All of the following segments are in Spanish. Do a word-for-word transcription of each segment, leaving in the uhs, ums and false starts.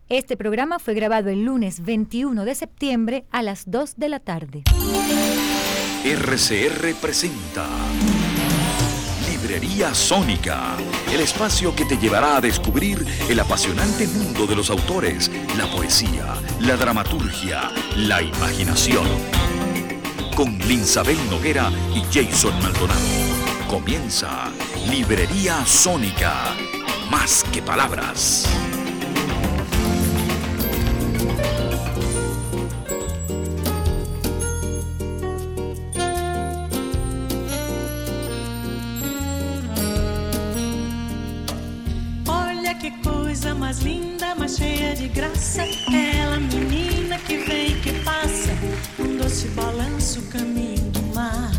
Este programa fue grabado el lunes veintiuno de septiembre a las dos de la tarde. R C R presenta Librería Sónica, el espacio que te llevará a descubrir el apasionante mundo de los autores, la poesía, la dramaturgia, la imaginación. Con Linsabel Noguera y Jason Maldonado. Comienza Librería Sónica, más que palabras. Que coisa mais linda, mais cheia de graça, ela menina que vem e que passa, um doce balanço caminho do mar.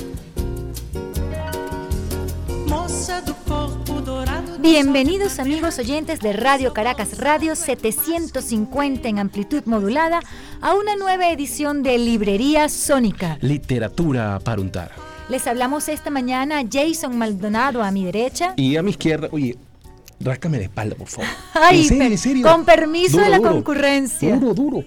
Moça do corpo dorado. Bienvenidos amigos oyentes de Radio Caracas Radio setecientos cincuenta en amplitud modulada a una nueva edición de Librería Sónica. Literatura para untar. Les hablamos esta mañana Jason Maldonado a mi derecha. Y a mi izquierda, oye, ráscame la espalda, por favor. Ay, ¿En serio, per- en serio? Con permiso Duro, de la duro. concurrencia. Duro, duro.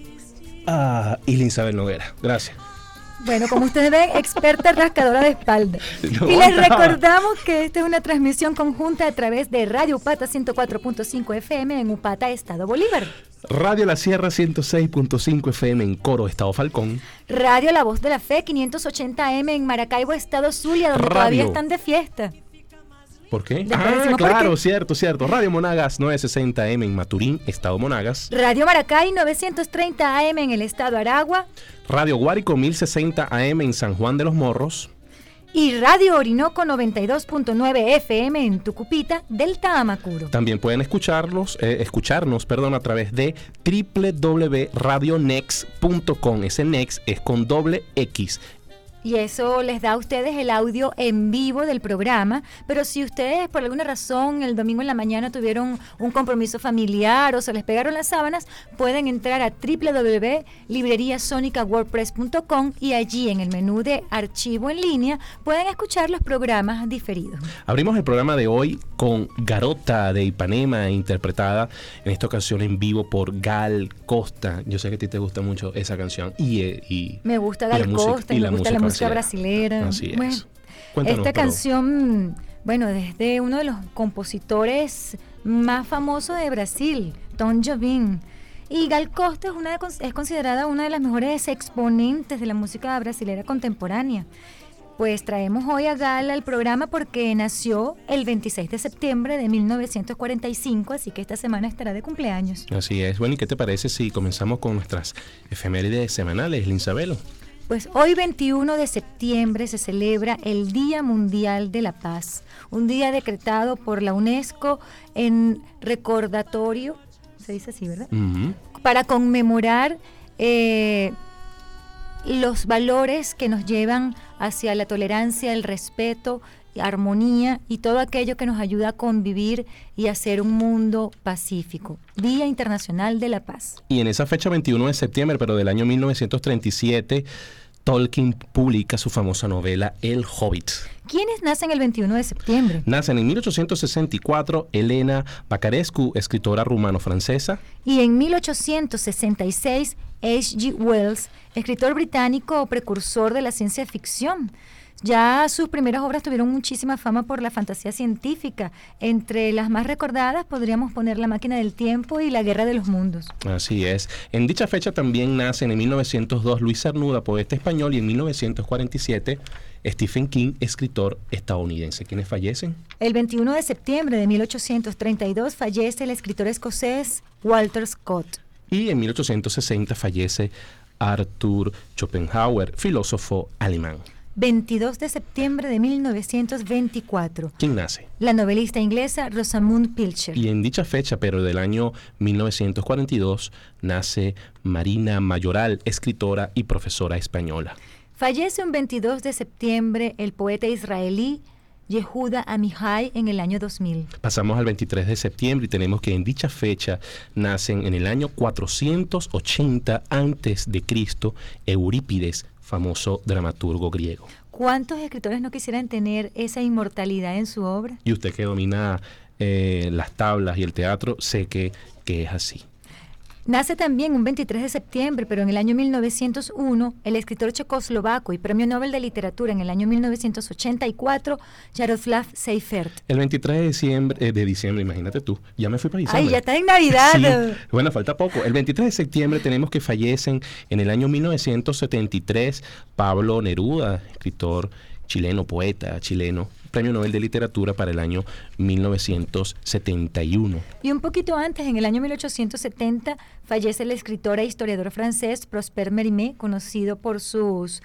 Ah, y Linsabel Noguera, gracias. Bueno, como ustedes ven, experta rascadora de espalda. No, y les no. recordamos que esta es una transmisión conjunta a través de Radio Upata ciento cuatro punto cinco F M en Upata, Estado Bolívar. Radio La Sierra ciento seis punto cinco F M en Coro, Estado Falcón. Radio La Voz de la Fe quinientos ochenta A M en Maracaibo, Estado Zulia, donde Radio. todavía están de fiesta. ¿Por qué? Después Ah, decimos por claro, qué. cierto, cierto. Radio Monagas novecientos sesenta A M en Maturín, Estado Monagas. Radio Maracay novecientos treinta A M en el Estado Aragua. Radio Guárico mil sesenta A M en San Juan de los Morros. Y Radio Orinoco noventa y dos punto nueve F M en Tucupita, Delta Amacuro. También pueden escucharlos, eh, escucharnos perdón, a través de doble u doble u doble u punto radio nex punto com. Ese Nex es con doble X. Y eso les da a ustedes el audio en vivo del programa, pero si ustedes por alguna razón el domingo en la mañana tuvieron un compromiso familiar o se les pegaron las sábanas, pueden entrar a doble u doble u doble u punto librería sónica wordpress punto com y allí en el menú de archivo en línea pueden escuchar los programas diferidos. Abrimos el programa de hoy con Garota de Ipanema, interpretada en esta ocasión en vivo por Gal Costa. Yo sé que a ti te gusta mucho esa canción. Y, eh, y Me gusta y la Gal música- Costa y, y me la gusta la música música brasilera. Así es. Bueno, Cuéntanos, esta pero- canción, bueno, desde uno de los compositores más famosos de Brasil, Tom Jobim. Y Gal Costa es, una de- es considerada una de las mejores exponentes de la música brasilera contemporánea. Pues traemos hoy a Gal al programa porque nació el veintiséis de septiembre de mil novecientos cuarenta y cinco, así que esta semana estará de cumpleaños. Así es. Bueno, ¿y qué te parece si comenzamos con nuestras efemérides semanales, Linsabelo? Pues hoy veintiuno de septiembre se celebra el Día Mundial de la Paz, un día decretado por la UNESCO en recordatorio, se dice así, ¿verdad? Ujú. Para conmemorar eh, los valores que nos llevan hacia la tolerancia, el respeto, armonía y todo aquello que nos ayuda a convivir y a hacer un mundo pacífico. Día Internacional de la Paz. Y en esa fecha, veintiuno de septiembre, pero del año mil novecientos treinta y siete, Tolkien publica su famosa novela El Hobbit. ¿Quiénes nacen el veintiuno de septiembre? Nacen en mil ochocientos sesenta y cuatro Elena Bacarescu, escritora rumano-francesa. Y en mil ochocientos sesenta y seis, H G Wells, escritor británico precursor de la ciencia ficción. Ya sus primeras obras tuvieron muchísima fama por la fantasía científica. Entre las más recordadas podríamos poner La máquina del tiempo y La guerra de los mundos. Así es. En dicha fecha también nacen en mil novecientos dos Luis Cernuda, poeta español, y en mil novecientos cuarenta y siete Stephen King, escritor estadounidense. ¿Quiénes fallecen? El veintiuno de septiembre de mil ochocientos treinta y dos fallece el escritor escocés Walter Scott. Y en mil ochocientos sesenta fallece Arthur Schopenhauer, filósofo alemán. veintidós de septiembre de mil novecientos veinticuatro. ¿Quién nace? La novelista inglesa Rosamund Pilcher. Y en dicha fecha, pero del año mil novecientos cuarenta y dos, nace Marina Mayoral, escritora y profesora española. Fallece un veintidós de septiembre el poeta israelí Yehuda Amihai en el año dos mil. Pasamos al veintitrés de septiembre y tenemos que en dicha fecha nacen en el año cuatrocientos ochenta antes de Cristo Eurípides, famoso dramaturgo griego. ¿Cuántos escritores no quisieran tener esa inmortalidad en su obra? Y usted que domina eh, las tablas y el teatro, sé que, que es así. Nace también un veintitrés de septiembre, pero en el año mil novecientos uno, el escritor checoslovaco y premio Nobel de Literatura en el año mil novecientos ochenta y cuatro, Jaroslav Seifert. El veintitrés de diciembre, eh, de diciembre, imagínate tú, ya me fui para diciembre. Ay, ya está en Navidad. Sí. Bueno, falta poco. El veintitrés de septiembre tenemos que fallecen en el año mil novecientos setenta y tres Pablo Neruda, escritor chileno, poeta chileno, premio Nobel de Literatura para el año mil novecientos setenta y uno. Y un poquito antes, en el año mil ochocientos setenta, fallece el escritor e historiador francés Prosper Mérimée, conocido por sus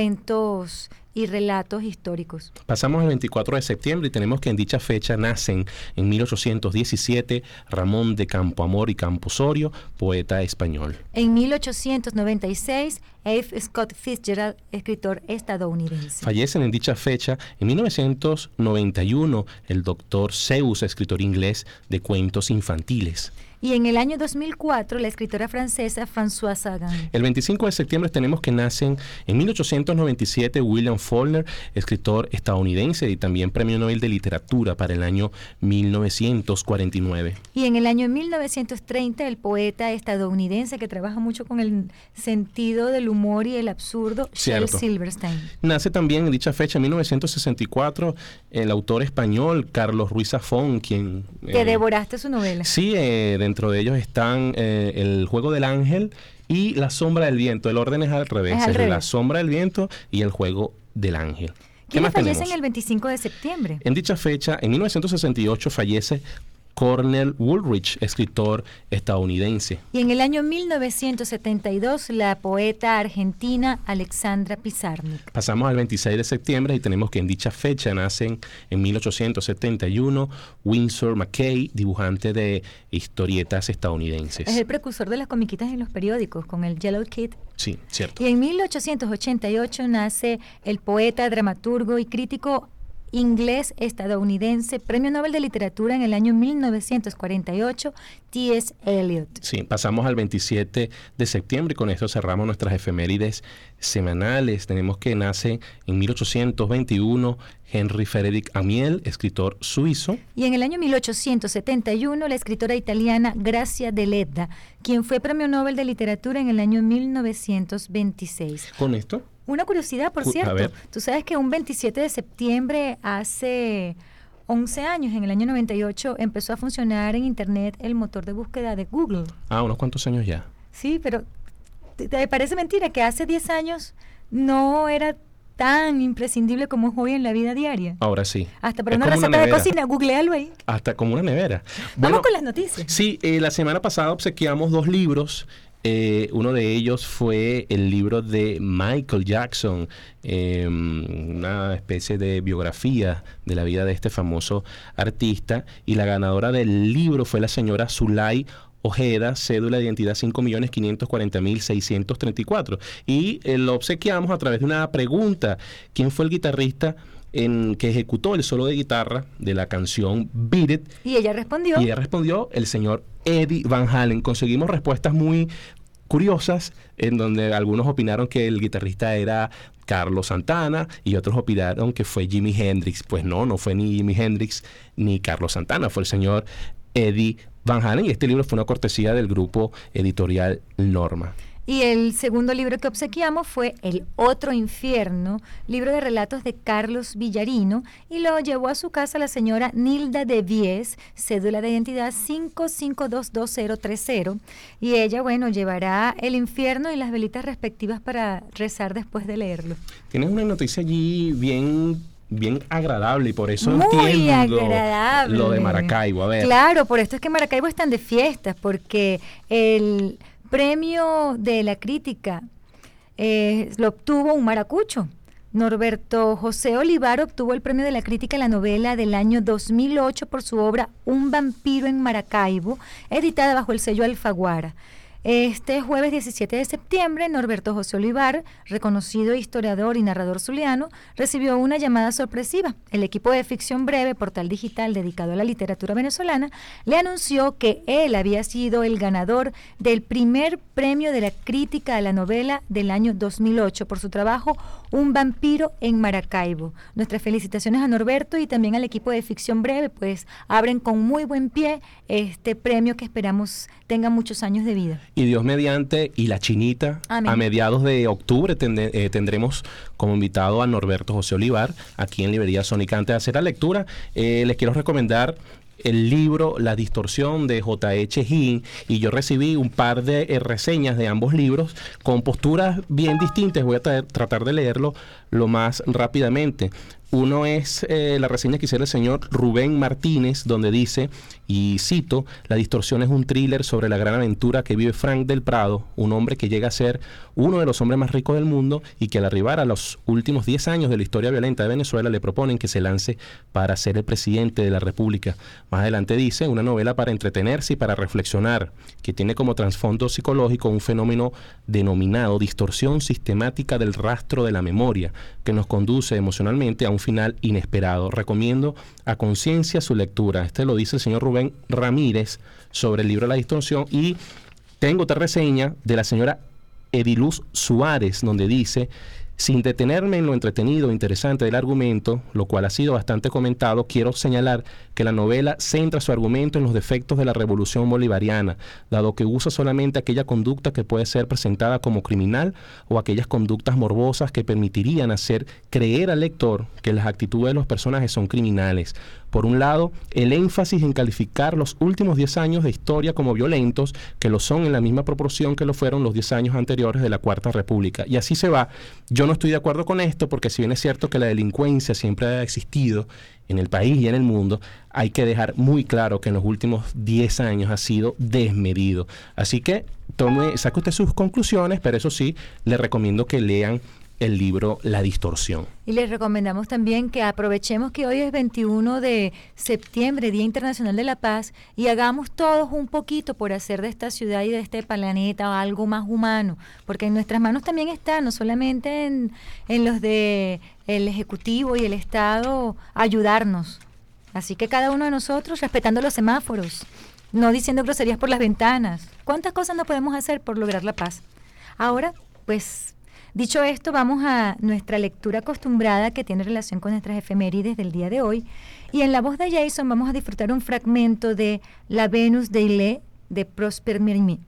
cuentos y relatos históricos. Pasamos al veinticuatro de septiembre y tenemos que en dicha fecha nacen en mil ochocientos diecisiete Ramón de Campoamor y Camposorio, poeta español. En mil ochocientos noventa y seis, F. Scott Fitzgerald, escritor estadounidense. Fallecen en dicha fecha en mil novecientos noventa y uno el doctor Seuss, escritor inglés de cuentos infantiles. Y en el año dos mil cuatro, la escritora francesa Françoise Sagan. El veinticinco de septiembre tenemos que nacen en mil ochocientos noventa y siete William Faulkner, escritor estadounidense y también premio Nobel de Literatura para el año mil novecientos cuarenta y nueve. Y en el año mil novecientos treinta, el poeta estadounidense que trabaja mucho con el sentido del humor y el absurdo, Shel Silverstein. Nace también en dicha fecha, en mil novecientos sesenta y cuatro, el autor español Carlos Ruiz Zafón, quien... Que eh, devoraste su novela. Sí, eh, de Dentro de ellos están eh, El Juego del Ángel y La Sombra del Viento. El orden es al revés. Es al es revés. La Sombra del Viento y El Juego del Ángel. ¿Quién fallece en el veinticinco de septiembre? En dicha fecha, en mil novecientos sesenta y ocho, fallece Cornell Woolrich, escritor estadounidense. Y en el año mil novecientos setenta y dos, la poeta argentina Alexandra Pizarnik. Pasamos al veintiséis de septiembre y tenemos que en dicha fecha nacen en mil ochocientos setenta y uno Winsor McCay, dibujante de historietas estadounidenses. Es el precursor de las comiquitas en los periódicos, con el Yellow Kid. Sí, cierto. Y en mil ochocientos ochenta y ocho nace el poeta, dramaturgo y crítico inglés estadounidense, premio Nobel de Literatura en el año mil novecientos cuarenta y ocho, T S Eliot. Sí, pasamos al veintisiete de septiembre y con esto cerramos nuestras efemérides semanales. Tenemos que nace en mil ochocientos veintiuno Henry Frédéric Amiel, escritor suizo. Y en el año mil ochocientos setenta y uno, la escritora italiana Grazia Deledda, quien fue premio Nobel de Literatura en el año mil novecientos veintiséis. Con esto... Una curiosidad, por A cierto. ver. Tú sabes que un veintisiete de septiembre hace once años, en el año noventa y ocho, empezó a funcionar en Internet el motor de búsqueda de Google. Ah, unos cuantos años ya. Sí, pero ¿te, te parece mentira que hace diez años no era tan imprescindible como es hoy en la vida diaria? Ahora sí. Hasta para Es una como receta de nevera. cocina, googlealo ahí. Hasta como una nevera. Vamos Bueno, con las noticias. sí, eh, la semana pasada obsequiamos dos libros. Eh, uno de ellos fue el libro de Michael Jackson, eh, una especie de biografía de la vida de este famoso artista, y la ganadora del libro fue la señora Zulay Ojeda, cédula de identidad cinco millones quinientos cuarenta mil seiscientos treinta y cuatro, y eh, lo obsequiamos a través de una pregunta: ¿quién fue el guitarrista en que ejecutó el solo de guitarra de la canción Beat It? Y ella respondió. Y ella respondió el señor Eddie Van Halen. Conseguimos respuestas muy curiosas, en donde algunos opinaron que el guitarrista era Carlos Santana y otros opinaron que fue Jimi Hendrix. Pues no, no fue ni Jimi Hendrix ni Carlos Santana, fue el señor Eddie Van Halen, y este libro fue una cortesía del grupo editorial Norma. Y el segundo libro que obsequiamos fue El Otro Infierno, libro de relatos de Carlos Villarino, y lo llevó a su casa la señora Nilda de Vies, cédula de identidad cinco cinco dos dos cero tres cero, y ella, bueno, llevará el infierno y las velitas respectivas para rezar después de leerlo. Tienes una noticia allí bien... bien agradable, y por eso Muy entiendo agradable. lo de Maracaibo. A ver. Claro, por esto es que Maracaibo están de fiestas, porque el premio de la crítica eh, lo obtuvo un maracucho. Norberto José Olivar obtuvo el premio de la crítica a la novela del año dos mil ocho por su obra Un vampiro en Maracaibo, editada bajo el sello Alfaguara. Este jueves diecisiete de septiembre, Norberto José Olivar, reconocido historiador y narrador zuliano, recibió una llamada sorpresiva. El equipo de Ficción Breve, portal digital dedicado a la literatura venezolana, le anunció que él había sido el ganador del primer premio de la crítica a la novela del año dos mil ocho por su trabajo Un vampiro en Maracaibo. Nuestras felicitaciones a Norberto y también al equipo de Ficción Breve, pues abren con muy buen pie este premio que esperamos tenga muchos años de vida. Y Dios mediante, y la Chinita, Amén. A mediados de octubre tende, eh, tendremos como invitado a Norberto José Olivar, aquí en Librería Sónica. Antes de hacer la lectura, eh, les quiero recomendar el libro La Distorsión de J H Higgins, y yo recibí un par de eh, reseñas de ambos libros con posturas bien distintas. Voy a tra- tratar de leerlo lo más rápidamente. Uno es eh, la reseña que hiciera el señor Rubén Martínez, donde dice, y cito: La Distorsión es un thriller sobre la gran aventura que vive Frank del Prado, un hombre que llega a ser uno de los hombres más ricos del mundo y que al arribar a los últimos diez años de la historia violenta de Venezuela le proponen que se lance para ser el presidente de la República. Más adelante dice, una novela para entretenerse y para reflexionar, que tiene como trasfondo psicológico un fenómeno denominado distorsión sistemática del rastro de la memoria, que nos conduce emocionalmente a un final inesperado. Recomiendo a conciencia su lectura. Este lo dice el señor Rubén Ramírez sobre el libro La Distorsión. Y tengo otra reseña de la señora Ediluz Suárez, donde dice: sin detenerme en lo entretenido e interesante del argumento, lo cual ha sido bastante comentado, quiero señalar que la novela centra su argumento en los defectos de la revolución bolivariana, dado que usa solamente aquella conducta que puede ser presentada como criminal o aquellas conductas morbosas que permitirían hacer creer al lector que las actitudes de los personajes son criminales. Por un lado, el énfasis en calificar los últimos diez años de historia como violentos, que lo son en la misma proporción que lo fueron los diez años anteriores de la Cuarta República. Y así se va. Yo no estoy de acuerdo con esto, porque si bien es cierto que la delincuencia siempre ha existido en el país y en el mundo, hay que dejar muy claro que en los últimos diez años ha sido desmedido. Así que tome, saque usted sus conclusiones, pero eso sí, le recomiendo que lean el libro La Distorsión. Y les recomendamos también que aprovechemos que hoy es veintiuno de septiembre, Día Internacional de la Paz, y hagamos todos un poquito por hacer de esta ciudad y de este planeta algo más humano, porque en nuestras manos también está, no solamente en, en los de el Ejecutivo y el Estado, ayudarnos. Así que cada uno de nosotros respetando los semáforos, no diciendo groserías por las ventanas. ¿Cuántas cosas no podemos hacer por lograr la paz? Ahora, pues, dicho esto, vamos a nuestra lectura acostumbrada que tiene relación con nuestras efemérides del día de hoy. Y en la voz de Jason vamos a disfrutar un fragmento de La Venus de Ile de Prosper Mérimée.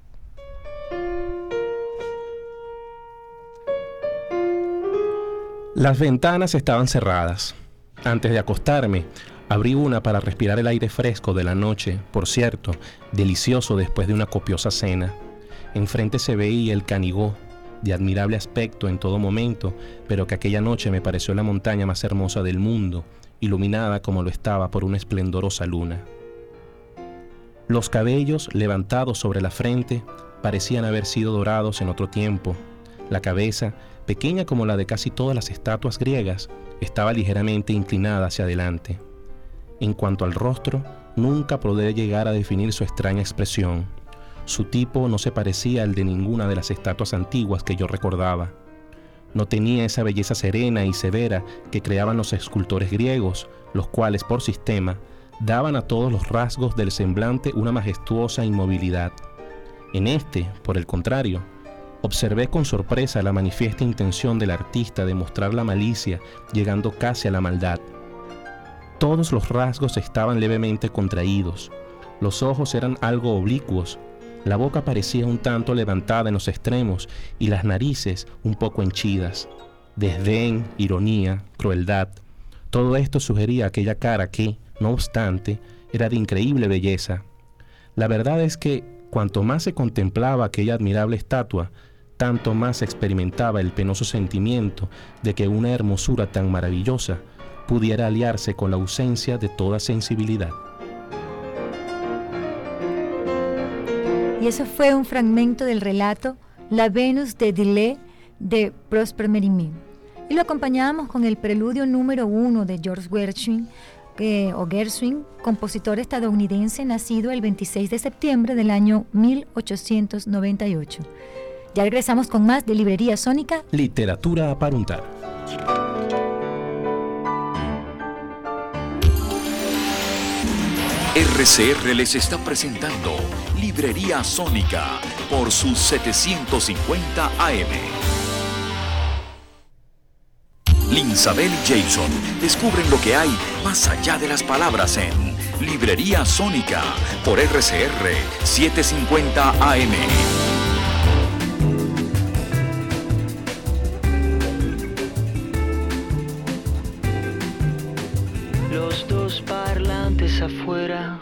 Las ventanas estaban cerradas. Antes de acostarme, abrí una para respirar el aire fresco de la noche, por cierto, delicioso después de una copiosa cena. Enfrente se veía el Canigó, de admirable aspecto en todo momento, pero que aquella noche me pareció la montaña más hermosa del mundo, iluminada como lo estaba por una esplendorosa luna. Los cabellos levantados sobre la frente parecían haber sido dorados en otro tiempo. La cabeza, pequeña como la de casi todas las estatuas griegas, estaba ligeramente inclinada hacia adelante. En cuanto al rostro, nunca podré llegar a definir su extraña expresión. Su tipo no se parecía al de ninguna de las estatuas antiguas que yo recordaba. No tenía esa belleza serena y severa que creaban los escultores griegos, los cuales, por sistema, daban a todos los rasgos del semblante una majestuosa inmovilidad. En este, por el contrario, observé con sorpresa la manifiesta intención del artista de mostrar la malicia, llegando casi a la maldad. Todos los rasgos estaban levemente contraídos, los ojos eran algo oblicuos, la boca parecía un tanto levantada en los extremos y las narices un poco henchidas. Desdén, ironía, crueldad, todo esto sugería aquella cara que, no obstante, era de increíble belleza. La verdad es que, cuanto más se contemplaba aquella admirable estatua, tanto más se experimentaba el penoso sentimiento de que una hermosura tan maravillosa pudiera aliarse con la ausencia de toda sensibilidad. Y eso fue un fragmento del relato La Venus de Ile de Prosper Mérimée. Y lo acompañábamos con el preludio número uno de George Gershwin, eh, o Gershwin, compositor estadounidense nacido el veintiséis de septiembre del año mil ochocientos noventa y ocho. Ya regresamos con más de Librería Sónica. Literatura para untar. R C R les está presentando Librería Sónica por sus setecientos cincuenta A M. Linsabel y Jason descubren lo que hay más allá de las palabras en Librería Sónica por R C R setecientos cincuenta A M. Los dos parlantes afuera,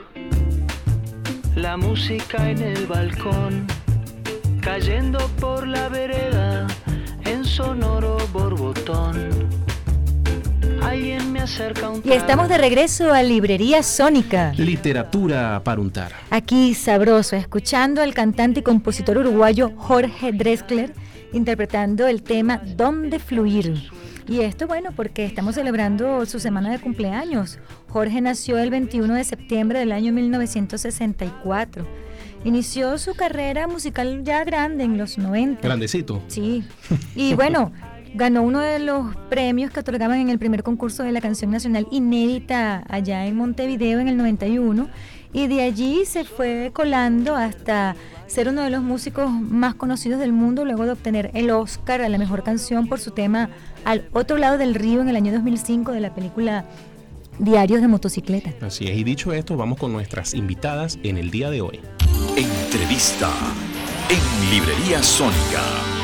la música en el balcón, cayendo por la vereda en sonoro borbotón. Alguien me acerca un Y estamos de regreso a Librería Sónica. Literatura para untar. Aquí sabroso, escuchando al cantante y compositor uruguayo Jorge Drexler interpretando el tema ¿Dónde fluir? Y esto, bueno, porque estamos celebrando su semana de cumpleaños. Jorge nació el veintiuno de septiembre del año mil novecientos sesenta y cuatro. Inició su carrera musical ya grande, en los noventa. Grandecito. Sí. Y bueno, ganó uno de los premios que otorgaban en el primer concurso de la canción nacional inédita allá en Montevideo en el noventa y uno. Y de allí se fue colando hasta ser uno de los músicos más conocidos del mundo, luego de obtener el Oscar a la mejor canción por su tema Al otro lado del río en el año dos mil cinco de la película Diarios de motocicleta. Así es, y dicho esto, vamos con nuestras invitadas en el día de hoy. Entrevista en Librería Sónica.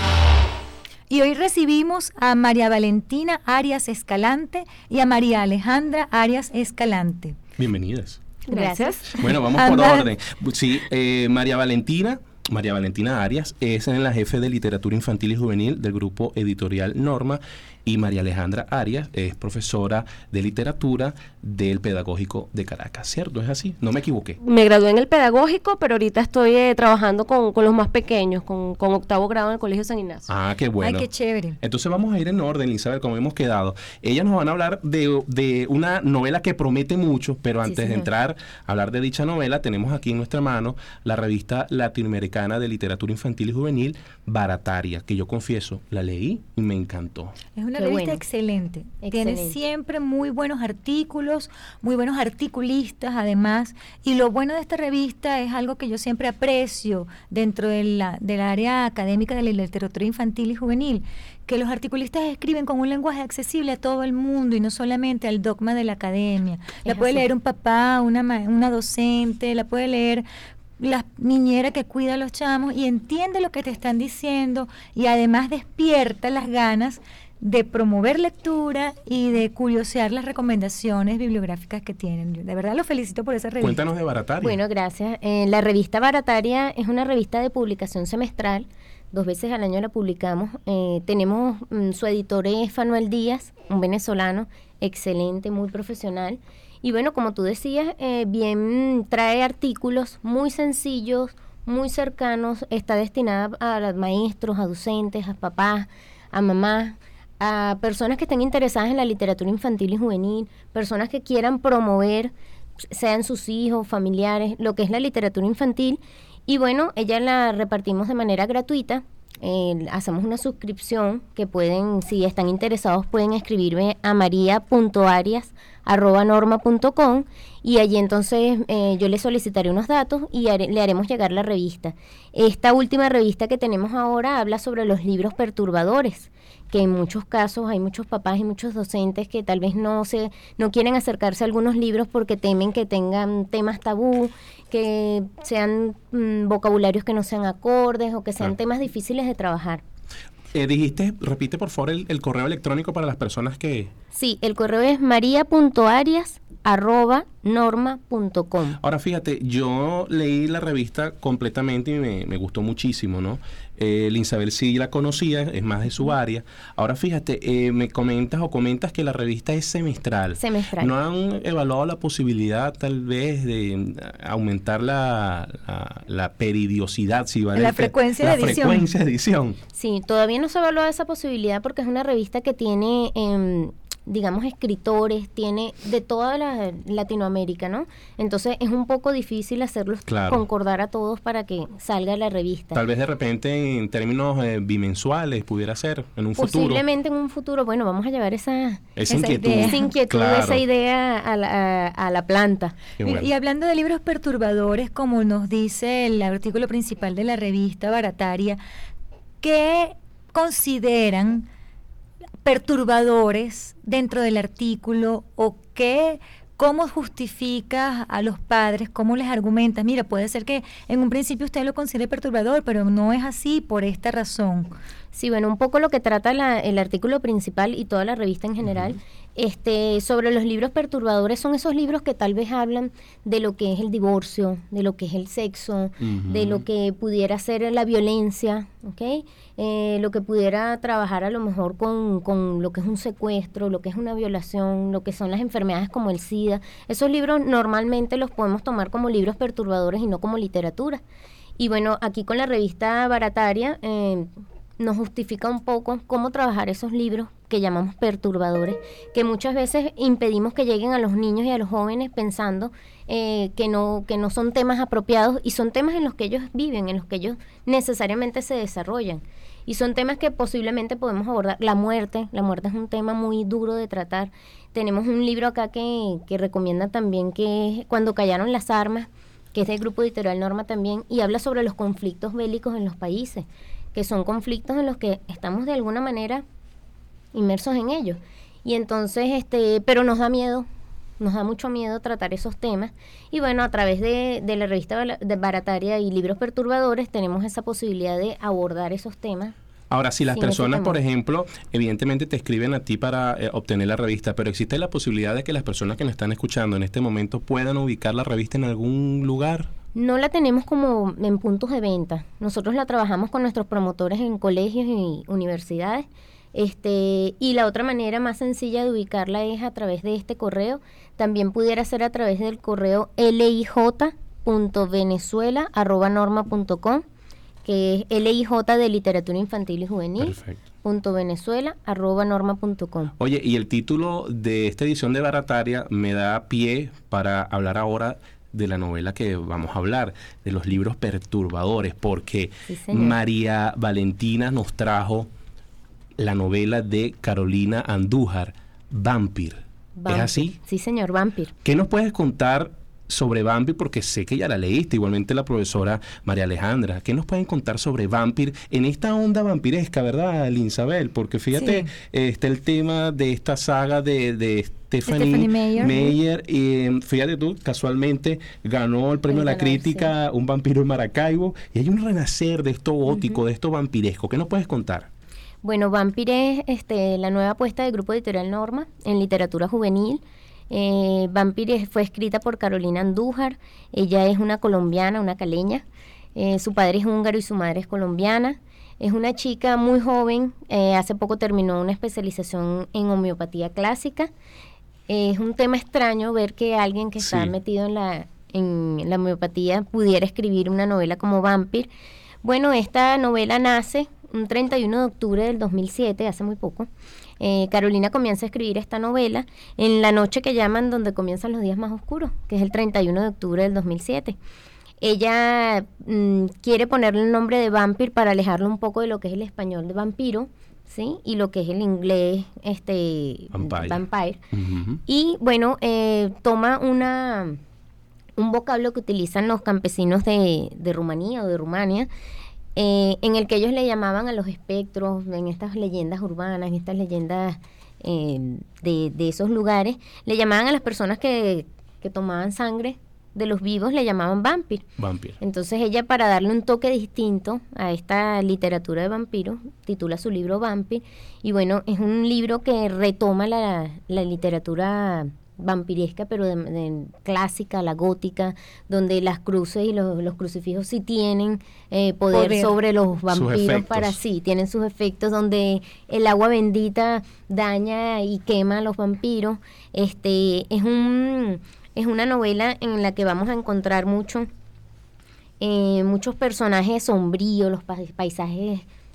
Y hoy recibimos a María Valentina Arias Escalante y a María Alejandra Arias Escalante. Bienvenidas. Gracias. Bueno, vamos por orden. Sí, eh, María Valentina, María Valentina Arias es la jefe de literatura infantil y juvenil del grupo editorial Norma, y María Alejandra Arias es profesora de literatura del Pedagógico de Caracas, ¿cierto? ¿Es así? No me equivoqué. Me gradué en el Pedagógico, pero ahorita estoy eh, trabajando con, con los más pequeños, con, con octavo grado en el Colegio San Ignacio. Ah, qué bueno. Ay, qué chévere. Entonces vamos a ir en orden, Isabel, como hemos quedado. Ellas nos van a hablar de, de una novela que promete mucho, pero antes Sí, de entrar a hablar de dicha novela, tenemos aquí en nuestra mano la revista latinoamericana de literatura infantil y juvenil, Barataria, que yo confieso, la leí y me encantó. Es una Qué revista bueno. excelente. Excelente. Tiene siempre muy buenos artículos, muy buenos articulistas además. Y lo bueno de esta revista es algo que yo siempre aprecio dentro de la, del área académica de la literatura infantil y juvenil, que los articulistas escriben con un lenguaje accesible a todo el mundo y no solamente al dogma de la academia. La Es puede así. leer un papá, una, ma- una docente, la puede leer la niñera que cuida a los chamos y entiende lo que te están diciendo, y además despierta las ganas de promover lectura y de curiosear las recomendaciones bibliográficas que tienen. Yo de verdad los felicito por esa revista. Cuéntanos de Barataria. Bueno, gracias. Eh, la revista Barataria es una revista de publicación semestral. Dos veces al año la publicamos. Eh, tenemos mm, su editor es Fanuel Díaz, un venezolano, excelente, muy profesional. Y bueno, como tú decías, eh, bien trae artículos muy sencillos, muy cercanos. Está destinada a los maestros, a docentes, a papás, a mamás, a personas que estén interesadas en la literatura infantil y juvenil, personas que quieran promover, sean sus hijos, familiares, lo que es la literatura infantil. Y bueno, ella la repartimos de manera gratuita. Eh, hacemos una suscripción que pueden, si están interesados, pueden escribirme a maria punto arias arroba norma punto com, y allí entonces eh, yo le solicitaré unos datos y haré, le haremos llegar la revista. Esta última revista que tenemos ahora habla sobre los libros perturbadores, que en muchos casos hay muchos papás y muchos docentes que tal vez no se no quieren acercarse a algunos libros porque temen que tengan temas tabú, que sean mmm, vocabularios que no sean acordes o que sean Ah. temas difíciles de trabajar. Eh, dijiste, repite por favor el, el correo electrónico para las personas que... Sí, el correo es maria punto arias arroba norma punto com. Ahora fíjate, yo leí la revista completamente y me, me gustó muchísimo, ¿no? Eh, Linsabel sí la conocía, es más de su área. Ahora fíjate, eh, me comentas o comentas que la revista es semestral. Semestral. ¿No han evaluado la posibilidad tal vez de aumentar la, la, la periodicidad? Si vale La el- frecuencia la de edición. frecuencia de edición. Sí, todavía no se evalúa esa posibilidad porque es una revista que tiene eh, digamos, escritores, tiene de toda la Latinoamérica, ¿no? Entonces es un poco difícil hacerlos Claro. concordar a todos para que salga la revista. Tal vez de repente en términos eh, bimensuales pudiera ser en un futuro. Posiblemente en un futuro, bueno, vamos a llevar esa, Esa esa inquietud. idea. esa inquietud, Claro. esa idea a la, a, a la planta. Qué Mira, bueno. y hablando de libros perturbadores, como nos dice el artículo principal de la revista Barataria, ¿qué consideran perturbadores dentro del artículo o qué, cómo justificas a los padres, cómo les argumentas? Mira, puede ser que en un principio usted lo considere perturbador, pero no es así por esta razón. Sí, bueno, un poco lo que trata la, el artículo principal y toda la revista en general, uh-huh. este, sobre los libros perturbadores, son esos libros que tal vez hablan de lo que es el divorcio, de lo que es el sexo, uh-huh. de lo que pudiera ser la violencia, ¿ok? Eh, lo que pudiera trabajar a lo mejor con, con lo que es un secuestro, lo que es una violación, lo que son las enfermedades como el SIDA. Esos libros normalmente los podemos tomar como libros perturbadores y no como literatura. Y bueno, aquí con la revista Barataria eh, nos justifica un poco cómo trabajar esos libros que llamamos perturbadores, que muchas veces impedimos que lleguen a los niños y a los jóvenes pensando eh, que no que no son temas apropiados, y son temas en los que ellos viven, en los que ellos necesariamente se desarrollan, y son temas que posiblemente podemos abordar. La muerte, la muerte es un tema muy duro de tratar. Tenemos un libro acá que, que recomienda también, que es Cuando callaron las armas, que es del Grupo Editorial Norma también, y habla sobre los conflictos bélicos en los países, que son conflictos en los que estamos de alguna manera inmersos en ellos. Y entonces, este, pero nos da miedo, nos da mucho miedo tratar esos temas. Y bueno, a través de, de la revista de Barataria y Libros Perturbadores tenemos esa posibilidad de abordar esos temas. Ahora, si las Sí, personas, por necesitamos. ejemplo, evidentemente te escriben a ti para eh, obtener la revista, pero existe la posibilidad de que las personas que nos están escuchando en este momento puedan ubicar la revista en algún lugar. No la tenemos como en puntos de venta. Nosotros la trabajamos con nuestros promotores en colegios y universidades. Este, y la otra manera más sencilla de ubicarla es a través de este correo. También pudiera ser a través del correo lij punto venezuela arroba norma punto com, que es lij de literatura infantil y juvenil. Perfecto. punto venezuela arroba norma punto com. Oye, y el título de esta edición de Barataria me da pie para hablar ahora de la novela que vamos a hablar, de los libros perturbadores, porque Sí, señor. María Valentina nos trajo la novela de Carolina Andújar, Vampir. Vampir. ¿Es así? Sí, señor, Vampir. ¿Qué nos puedes contar sobre Vampir? Porque sé que ya la leíste, igualmente la profesora María Alejandra. ¿Qué nos pueden contar sobre Vampir en esta onda vampiresca, verdad, Linsabel? Porque fíjate, Sí. eh, está el tema de esta saga de, de Stephanie, Stephanie Meyer. Meyer, y eh, fíjate tú, casualmente ganó el premio El a la ganador, crítica Un vampiro en Maracaibo, y hay un renacer de esto gótico, uh-huh. de esto vampiresco. ¿Qué nos puedes contar? Bueno, Vampir es este, la nueva apuesta del Grupo Editorial Norma en literatura juvenil. Eh, Vampir es- fue escrita por Carolina Andújar. Ella es una colombiana, una caleña. Eh, su padre es húngaro y su madre es colombiana. Es una chica muy joven. Eh, hace poco terminó una especialización en homeopatía clásica. Eh, es un tema extraño ver que alguien que está Sí. metido en la, en la homeopatía pudiera escribir una novela como Vampir. Bueno, esta novela nace un treinta y uno de octubre del dos mil siete, hace muy poco. Eh, Carolina comienza a escribir esta novela en la noche que llaman donde comienzan los días más oscuros, que es el treinta y uno de octubre del dos mil siete. Ella mm, quiere ponerle el nombre de Vampir para alejarlo un poco de lo que es el español de vampiro, ¿sí? Y lo que es el inglés este Vampire. vampire. Uh-huh. Y bueno, eh, toma una un vocablo que utilizan los campesinos de, de Rumanía o de Rumania, eh, en el que ellos le llamaban a los espectros, en estas leyendas urbanas, en estas leyendas eh, de, de esos lugares, le llamaban a las personas que, que tomaban sangre de los vivos, le llamaban vampir. Vampir. Entonces ella, para darle un toque distinto a esta literatura de vampiros, titula su libro Vampir, y bueno, es un libro que retoma la, la literatura vampiresca, pero de, de clásica, la gótica, donde las cruces y los, los crucifijos sí tienen eh, poder, Poder. sobre los vampiros, efectos. para sí, tienen sus efectos, donde el agua bendita daña y quema a los vampiros. Este es un es una novela en la que vamos a encontrar mucho, eh, muchos personajes sombríos, los pa- paisajes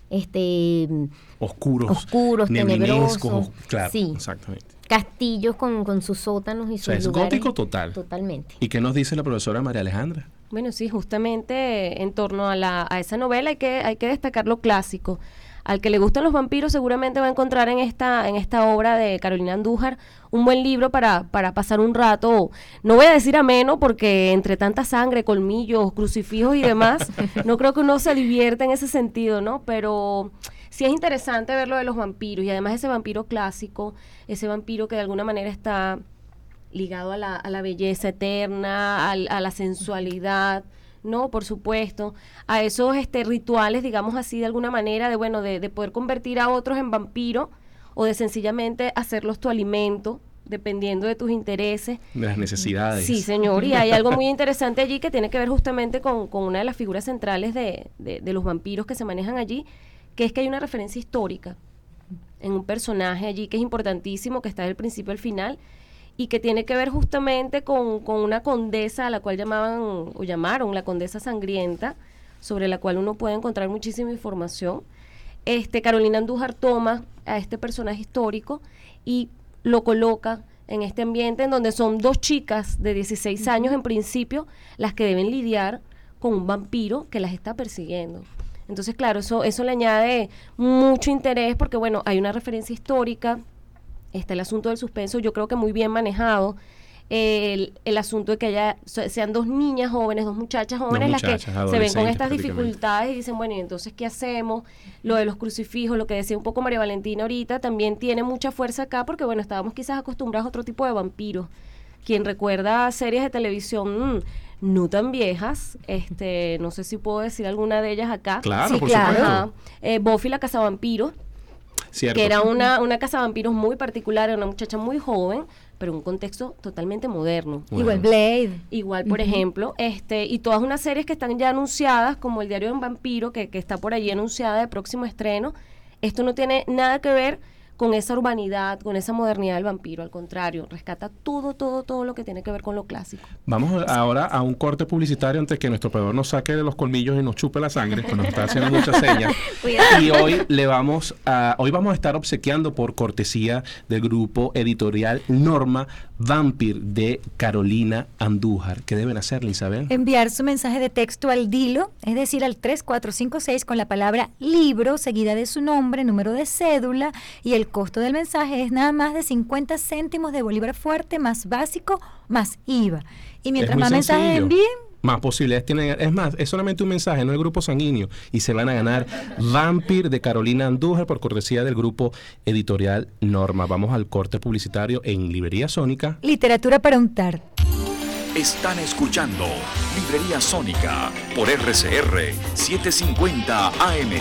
este oscuros, oscuros, neblinescos, tenebrosos, claro, sí. exactamente. Castillos con, con sus sótanos y O sus sea, es lugares. gótico total. Totalmente. ¿Y qué nos dice la profesora María Alejandra? Bueno, sí, justamente en torno a, la, a esa novela hay que, hay que destacar lo clásico. Al que le gustan los vampiros seguramente va a encontrar en esta, en esta obra de Carolina Andújar un buen libro para, para pasar un rato, no voy a decir ameno, porque entre tanta sangre, colmillos, crucifijos y demás, no creo que uno se divierta en ese sentido, ¿no? Pero sí es interesante ver lo de los vampiros, y además ese vampiro clásico, ese vampiro que de alguna manera está ligado a la, a la belleza eterna, al, a la sensualidad, ¿no? Por supuesto, a esos este, rituales, digamos así, de alguna manera, de bueno, de, de poder convertir a otros en vampiro, o de sencillamente hacerlos tu alimento, dependiendo de tus intereses. De las necesidades. Sí, señor, y hay algo muy interesante allí que tiene que ver justamente con, con una de las figuras centrales de, de, de los vampiros que se manejan allí, que es que hay una referencia histórica en un personaje allí que es importantísimo, que está desde el principio al final, y que tiene que ver justamente con, con una condesa a la cual llamaban o llamaron la Condesa Sangrienta, sobre la cual uno puede encontrar muchísima información. Este, Carolina Andújar toma a este personaje histórico y lo coloca en este ambiente en donde son dos chicas de dieciséis años en principio las que deben lidiar con un vampiro que las está persiguiendo. Entonces, claro, eso, eso le añade mucho interés porque, bueno, hay una referencia histórica. Está el asunto del suspenso, yo creo que muy bien manejado. El, el asunto de que haya, sean dos niñas jóvenes, dos muchachas jóvenes, Dos muchachas, las que se ven con estas prácticamente. dificultades y dicen, bueno, ¿y entonces qué hacemos? Lo de los crucifijos, lo que decía un poco María Valentina ahorita, también tiene mucha fuerza acá porque, bueno, estábamos quizás acostumbrados a otro tipo de vampiros. Quien recuerda series de televisión mmm, no tan viejas, este, no sé si puedo decir alguna de ellas acá. Claro, Sí, por claro. supuesto. Ajá. Eh, Buffy la cazavampiros, Cierto. que era una, una cazavampiros muy particular, era una muchacha muy joven, pero en un contexto totalmente moderno. Bueno. Igual Blade. Igual, por Ujú. ejemplo, este y todas unas series que están ya anunciadas, como El Diario de un Vampiro, que, que está por allí anunciada de próximo estreno. Esto no tiene nada que ver con esa urbanidad, con esa modernidad del vampiro, al contrario, rescata todo, todo, todo lo que tiene que ver con lo clásico. Vamos ahora a un corte publicitario antes que nuestro proveedor nos saque de los colmillos y nos chupe la sangre, que nos está haciendo muchas señas. Y hoy le vamos a, hoy vamos a estar obsequiando por cortesía del grupo editorial Norma Vampir de Carolina Andújar. ¿Qué deben hacerle, Isabel? Enviar su mensaje de texto al Dilo, es decir, al tres cuatro cinco seis con la palabra libro, seguida de su nombre, número de cédula, y el costo del mensaje es nada más de cincuenta céntimos de bolívar fuerte, más básico, más I V A. Y mientras muy más mensajes sencillo. envíen, Más posibilidades tienen. Es más, es solamente un mensaje, no el grupo sanguíneo. Y se van a ganar Vampir de Carolina Andújar por cortesía del grupo editorial Norma. Vamos al corte publicitario en Librería Sónica. literatura para untar. Están escuchando Librería Sónica por R C R setecientos cincuenta A M.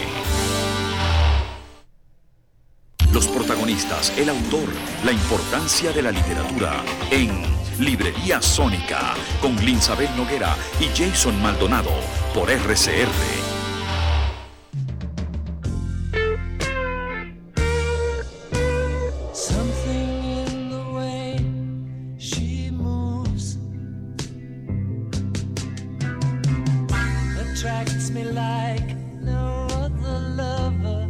Los protagonistas, el autor, la importancia de la literatura en Librería Sónica con Linsabel Noguera y Jason Maldonado por R C R. Something in the way she moves attracts me like no other lover.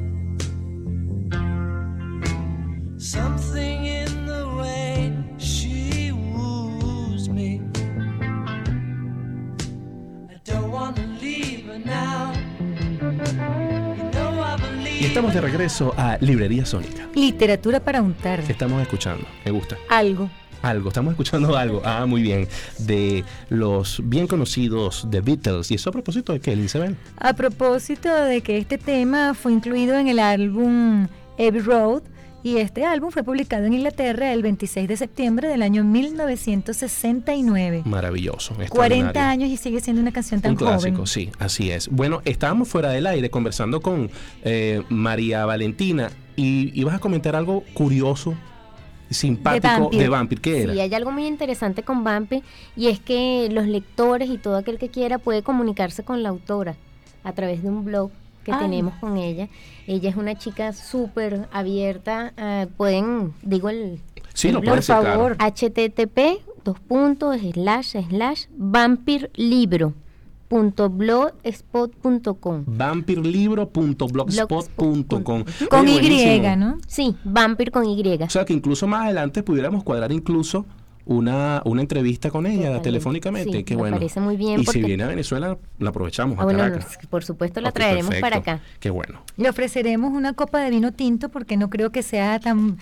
Something in the way she woos me. I don't want to leave her now. You know I believe. Y estamos de regreso a Librería Sónica. Literatura para untar. ¿Qué estamos escuchando? Me gusta. Algo. Algo, estamos escuchando algo. Ah, muy bien. De los bien conocidos The Beatles. ¿Y eso a propósito de qué, Isabel? A propósito de que este tema fue incluido en el álbum Abbey Road, y este álbum fue publicado en Inglaterra el veintiséis de septiembre del año mil novecientos sesenta y nueve. Maravilloso. cuarenta extraordinario. años y sigue siendo una canción tan Un clásico, joven. sí, así es. Bueno, estábamos fuera del aire conversando con eh, María Valentina y ibas a comentar algo curioso, simpático De Vampir. de Vampir. ¿Qué era? Sí, hay algo muy interesante con Vampir, y es que los lectores y todo aquel que quiera puede comunicarse con la autora a través de un blog que Ay. tenemos con ella. Ella es una chica súper abierta. eh, pueden, digo el, Sí, el lo blog, puedes decir, claro. favor. http dos puntos slash slash vampirlibro punto blogspot punto com. vampirlibro punto blogspot punto com. Con Oye, Y, buenísimo. ¿no? Sí, Vampir con Y. O sea que incluso más adelante pudiéramos cuadrar incluso una, una entrevista con ella Totalmente. telefónicamente. Sí, Qué me bueno. parece muy bien Y porque- si viene a Venezuela, la aprovechamos Ah, a bueno, Caracas. por supuesto la Ok, traeremos perfecto. para acá. Qué bueno. Le ofreceremos una copa de vino tinto porque no creo que sea tan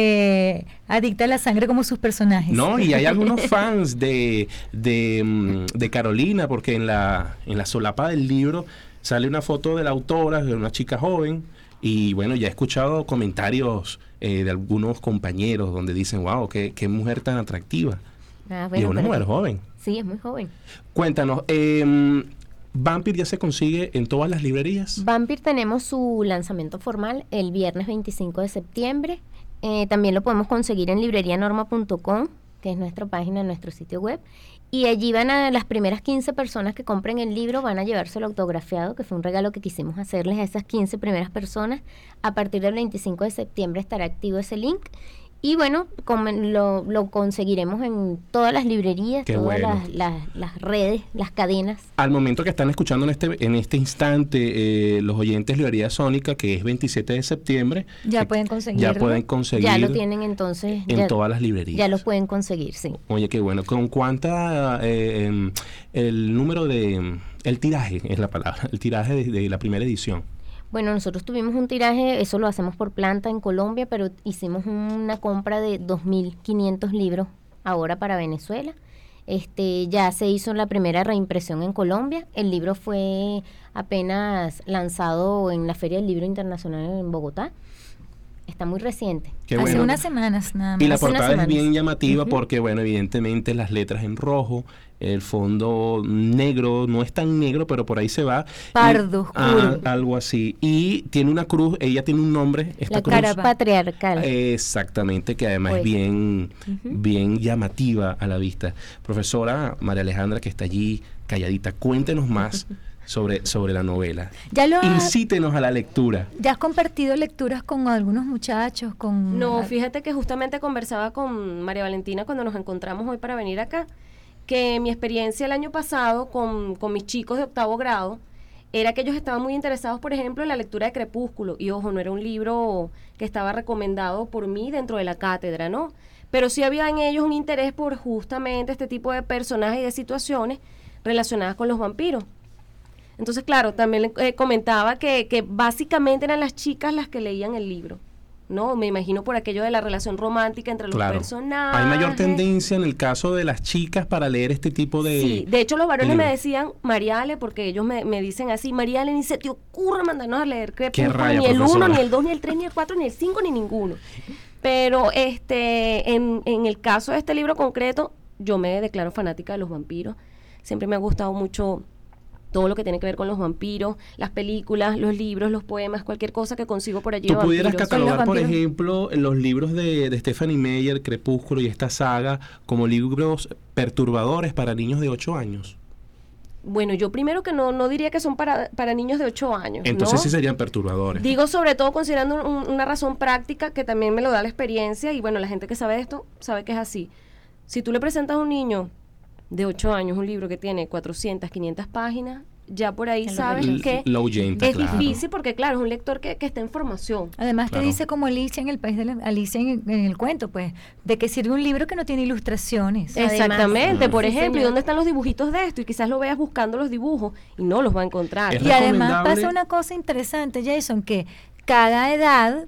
eh, adicta a la sangre como sus personajes. No, y hay algunos fans de, de, mm, de Carolina, porque en la, en la solapa del libro sale una foto de la autora, de una chica joven, y bueno, ya he escuchado comentarios eh, de algunos compañeros donde dicen, wow, qué, qué mujer tan atractiva. Ah, y bueno, es una pero- mujer joven. Sí, es muy joven. Cuéntanos, eh, ¿Vampir ya se consigue en todas las librerías? Vampir tenemos su lanzamiento formal el viernes veinticinco de septiembre. Eh, también lo podemos conseguir en librería norma punto com, que es nuestra página, nuestro sitio web. Y allí van a las primeras quince personas que compren el libro, van a llevárselo autografiado, que fue un regalo que quisimos hacerles a esas quince primeras personas. A partir del veinticinco de septiembre estará activo ese link. Y bueno, comen- lo, lo conseguiremos en todas las librerías, Qué todas bueno. las, las, las redes, las cadenas. Al momento que están escuchando en este en este instante eh, los oyentes de Librería Sónica, que es veintisiete de septiembre, Ya eh, pueden conseguirlo. ya pueden conseguir Ya lo tienen entonces. en ya, todas las librerías. ya lo pueden conseguir, sí. Oye, qué bueno. ¿Con cuánta eh, em, el número de em, el tiraje es la palabra, el tiraje de, de la primera edición? Bueno, nosotros tuvimos un tiraje, eso lo hacemos por planta en Colombia, pero hicimos una compra de dos mil quinientos libros ahora para Venezuela. Este, ya se hizo la primera reimpresión en Colombia. El libro fue apenas lanzado en la Feria del Libro Internacional en Bogotá. Está muy reciente. Qué Hace bueno. unas semanas nada más. Y la Hace unas portada es semanas. bien llamativa Ujú. porque, bueno, evidentemente las letras en rojo, el fondo negro, no es tan negro, pero por ahí se va. Pardo, Y- ah, oscuro. algo así. Y tiene una cruz, ella tiene un nombre, esta La cruz. cruz Carapa. patriarcal. Exactamente, que además es Pues. bien, bien llamativa a la vista. Profesora María Alejandra, que está allí calladita, cuéntenos más sobre, sobre la novela. Ya lo has, Incítenos a la lectura. ya has compartido lecturas con algunos muchachos, con... No, fíjate que justamente conversaba con María Valentina cuando nos encontramos hoy para venir acá, que mi experiencia el año pasado con, con mis chicos de octavo grado era que ellos estaban muy interesados, por ejemplo, en la lectura de Crepúsculo. Y ojo, no era un libro que estaba recomendado por mí dentro de la cátedra, ¿no? Pero sí había en ellos un interés por justamente este tipo de personajes y de situaciones relacionadas con los vampiros. Entonces, claro, también le eh, comentaba que, que básicamente eran las chicas las que leían el libro, ¿no? Me imagino por aquello de la relación romántica entre los Claro. personajes. Hay mayor tendencia en el caso de las chicas para leer este tipo de... Sí, de hecho los varones de me libros. decían Mariale, porque ellos me, me dicen así, Mariale, ni se te ocurra mandarnos a leer Crepúsculo, raya, ni el profesora. uno, ni el dos, ni el tres, ni el cuatro, ni el cinco, ni ninguno. Pero este, en, en el caso de este libro concreto, yo me declaro fanática de los vampiros. Siempre me ha gustado mucho todo lo que tiene que ver con los vampiros, las películas, los libros, los poemas, cualquier cosa que consigo por allí de ¿Tú pudieras vampiros. Son los catalogar, por vampiros. ejemplo, los libros de, de Stephanie Meyer, Crepúsculo y esta saga como libros perturbadores para niños de ocho años? Bueno, yo primero que no, no diría que son para, para niños de ocho años, Entonces ¿no? sí serían perturbadores. Digo sobre todo considerando un- una razón práctica que también me lo da la experiencia y bueno, la gente que sabe de esto sabe que es así. Si tú le presentas a un niño de ocho años un libro que tiene cuatrocientas, quinientas páginas, ya por ahí Que lo sabes L- que lo ahuyenta, es claro. difícil porque claro, es un lector que, que está en formación. Además Claro. te dice como Alicia en el país de la, Alicia en, en el cuento, pues, de que sirve un libro que no tiene ilustraciones. Además, Exactamente, Ujú. por sí, ejemplo, ¿y señor. dónde están los dibujitos de esto? Y quizás lo veas buscando los dibujos y no los va a encontrar. Es Y además recomendable- pasa una cosa interesante, Jason, que cada edad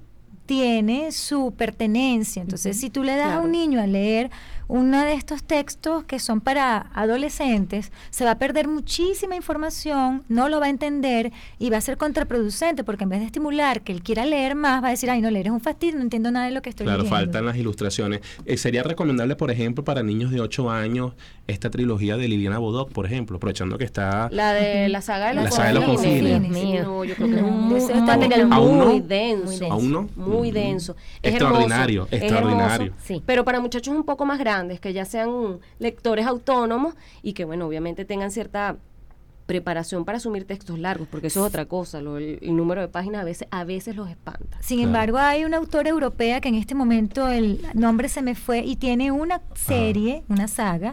tiene su pertenencia. Entonces, si tú le das a Claro. un niño a leer uno de estos textos que son para adolescentes, se va a perder muchísima información, no lo va a entender y va a ser contraproducente, porque en vez de estimular que él quiera leer más, va a decir, ay, no, leer es un fastidio, no entiendo nada de lo que estoy Claro, leyendo. faltan las ilustraciones. Eh, sería recomendable, por ejemplo, para niños de ocho años, esta trilogía de Liliana Bodoc, por ejemplo, aprovechando que está... La de la saga de los La saga de los confines. confines. Dios mío. No, yo creo que es No, un, ese un está material bien. ¿Aún no? muy denso. Muy denso. ¿Aún no? Muy Mm. denso. Es Extraordinario, hermoso, es extraordinario. hermoso, Sí. Pero para muchachos un poco más grandes, que ya sean lectores autónomos y que, bueno, obviamente tengan cierta preparación para asumir textos largos, porque eso es otra cosa. Lo- el, el número de páginas a veces, a veces los espanta. Sin Claro. embargo, hay una autora europea que en este momento el nombre se me fue y tiene una serie, una saga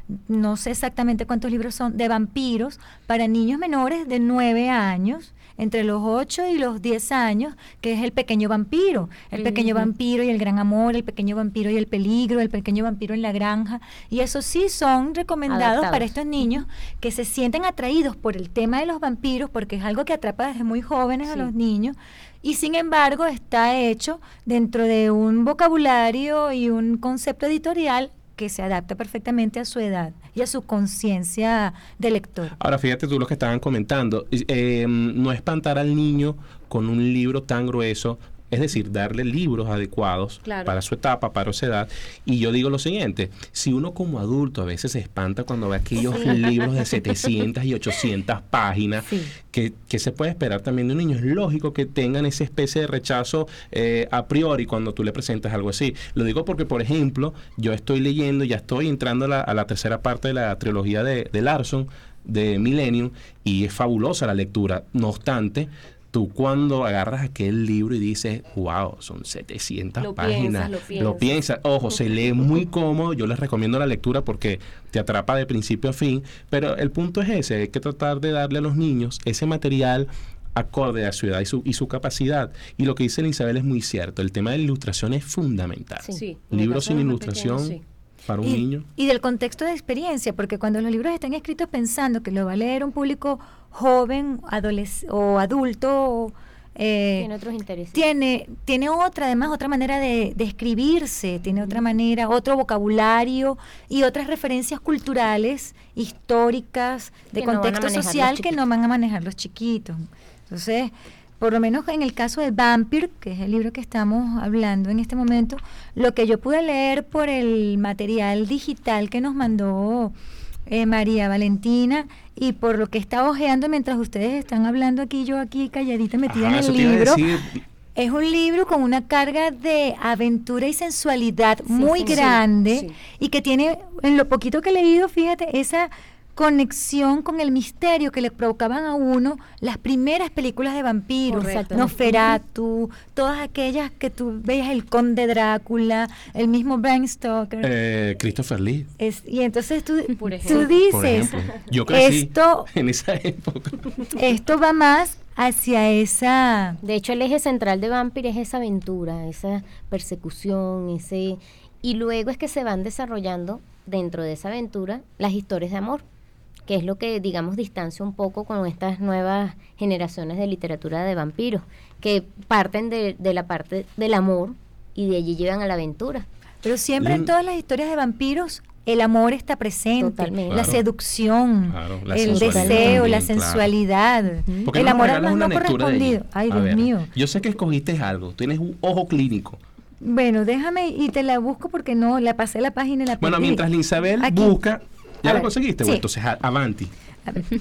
no sé exactamente cuántos libros son, de vampiros para niños menores de nueve años, entre los ocho y los diez años, que es El pequeño vampiro, El pequeño Ujú. vampiro y el gran amor, El pequeño vampiro y el peligro, El pequeño vampiro en la granja, y esos sí son recomendados Adaptados. para estos niños que se sienten atraídos por el tema de los vampiros, porque es algo que atrapa desde muy jóvenes a Sí. los niños, y sin embargo está hecho dentro de un vocabulario y un concepto editorial que se adapta perfectamente a su edad y a su conciencia de lector. Ahora, fíjate tú lo que estaban comentando. Eh, no espantar al niño con un libro tan grueso, es decir, darle libros adecuados Claro. para su etapa, para su edad. Y yo digo lo siguiente, si uno como adulto a veces se espanta cuando ve aquellos Sí. libros de setecientas y ochocientas páginas, Sí. que, que se puede esperar también de un niño. Es lógico que tengan esa especie de rechazo eh, a priori cuando tú le presentas algo así. Lo digo porque, por ejemplo, yo estoy leyendo, ya estoy entrando a la, a la tercera parte de la trilogía de, de Larson, de Millennium, y es fabulosa la lectura. No obstante, tú cuando agarras aquel libro y dices, wow, son setecientas Lo páginas, piensas, lo piensas. piensas. Ojo, se lee muy cómodo, yo les recomiendo la lectura porque te atrapa de principio a fin, pero el punto es ese, hay que tratar de darle a los niños ese material acorde a su edad y su, y su capacidad. Y lo que dice Isabel es muy cierto, el tema de la ilustración es fundamental. Sí. Sí, en el Libros caso sin de los más ilustración pequeños, sí. para un y, niño. y del contexto de experiencia, porque cuando los libros están escritos pensando que lo va a leer un público joven adoles- o adulto, eh, Tiene otros intereses. tiene, tiene otra, además, otra manera de, de escribirse, tiene otra manera, otro vocabulario y otras referencias culturales, históricas, de Que no van a contexto manejar los social que no chiquitos. van a manejar los chiquitos. Entonces, por lo menos en el caso de Vampire, que es el libro que estamos hablando en este momento, lo que yo pude leer por el material digital que nos mandó eh, María Valentina y por lo que estaba hojeando mientras ustedes están hablando aquí, yo aquí calladita metida Ajá, en eso el te iba a libro, decir. es un libro con una carga de aventura y sensualidad Sí, muy sí, sí, grande sí. y que tiene, en lo poquito que he leído, fíjate, esa conexión con el misterio que le provocaban a uno las primeras películas de vampiros, Correcto. Nosferatu, todas aquellas que tú veías, el Conde Drácula, el mismo Bram Stoker. Eh, Christopher Lee, Es- y entonces tú, Por tú ejemplo. dices, por ejemplo. Yo crecí esto, en esa época. esto va más hacia esa... De hecho, el eje central de Vampire es esa aventura, esa persecución, ese y luego es que se van desarrollando dentro de esa aventura las historias de amor, que es lo que, digamos, distancia un poco con estas nuevas generaciones de literatura de vampiros, que parten de, de la parte del amor y de allí llegan a la aventura. Pero siempre en Mm. todas las historias de vampiros el amor está presente, Totalmente. la Claro. seducción, Claro, la el sensualidad deseo, la también, claro. sensualidad, ¿Por qué el no nos amor regalas además una no lectura de correspondido. ella? Ay, A Dios ver, mío. Yo sé que escogiste algo, tienes un ojo clínico. Bueno, déjame y te la busco porque no, la pasé la página y la Bueno, perdí. mientras Isabel Aquí. busca, ¿ya A la ver, conseguiste? sí. Bueno, entonces a- avanti. A ver.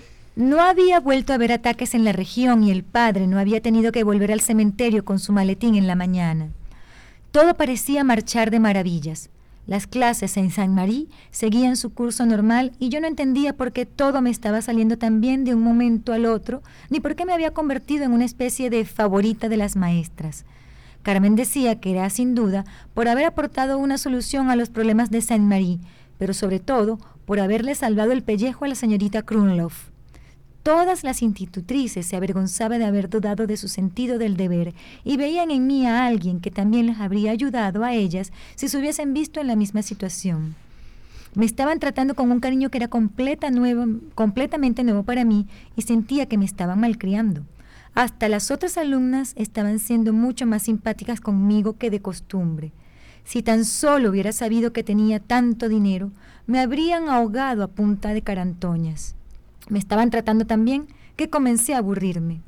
No había vuelto a haber ataques en la región y el padre no había tenido que volver al cementerio con su maletín en la mañana. Todo parecía marchar de maravillas. Las clases en Saint-Marie seguían su curso normal y yo no entendía por qué todo me estaba saliendo tan bien de un momento al otro, ni por qué me había convertido en una especie de favorita de las maestras. Carmen decía que era sin duda por haber aportado una solución a los problemas de Saint-Marie, pero sobre todo por haberle salvado el pellejo a la señorita Krumlov. Todas las institutrices se avergonzaban de haber dudado de su sentido del deber y veían en mí a alguien que también les habría ayudado a ellas si se hubiesen visto en la misma situación. Me estaban tratando con un cariño que era completa nuevo, completamente nuevo para mí y sentía que me estaban malcriando. Hasta las otras alumnas estaban siendo mucho más simpáticas conmigo que de costumbre. Si tan solo hubiera sabido que tenía tanto dinero, me habrían ahogado a punta de carantoñas. Me estaban tratando tan bien que comencé a aburrirme.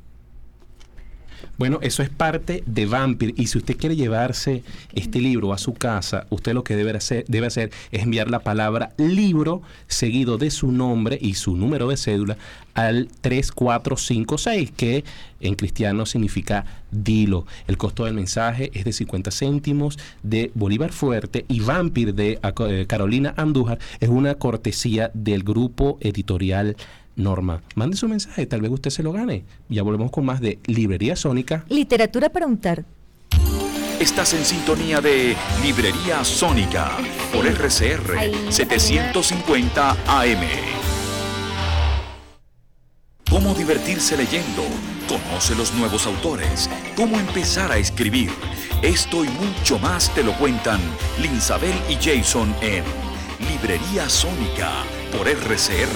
Bueno, eso es parte de Vampire. Y si usted quiere llevarse este libro a su casa, usted lo que debe hacer, debe hacer es enviar la palabra libro seguido de su nombre y su número de cédula al tres cuatro cinco seis, que en cristiano significa dilo. El costo del mensaje es de cincuenta céntimos de Bolívar Fuerte, y Vampire de eh, Carolina Andújar es una cortesía del grupo editorial Norma. Mande su mensaje, tal vez usted se lo gane. Ya volvemos con más de Librería Sónica. Literatura para untar. Estás en sintonía de Librería Sónica por R C R setecientos cincuenta A M. ¿Cómo divertirse leyendo? Conoce los nuevos autores. ¿Cómo empezar a escribir? Esto y mucho más te lo cuentan Linsabel y Jason en Librería Sónica por R C R.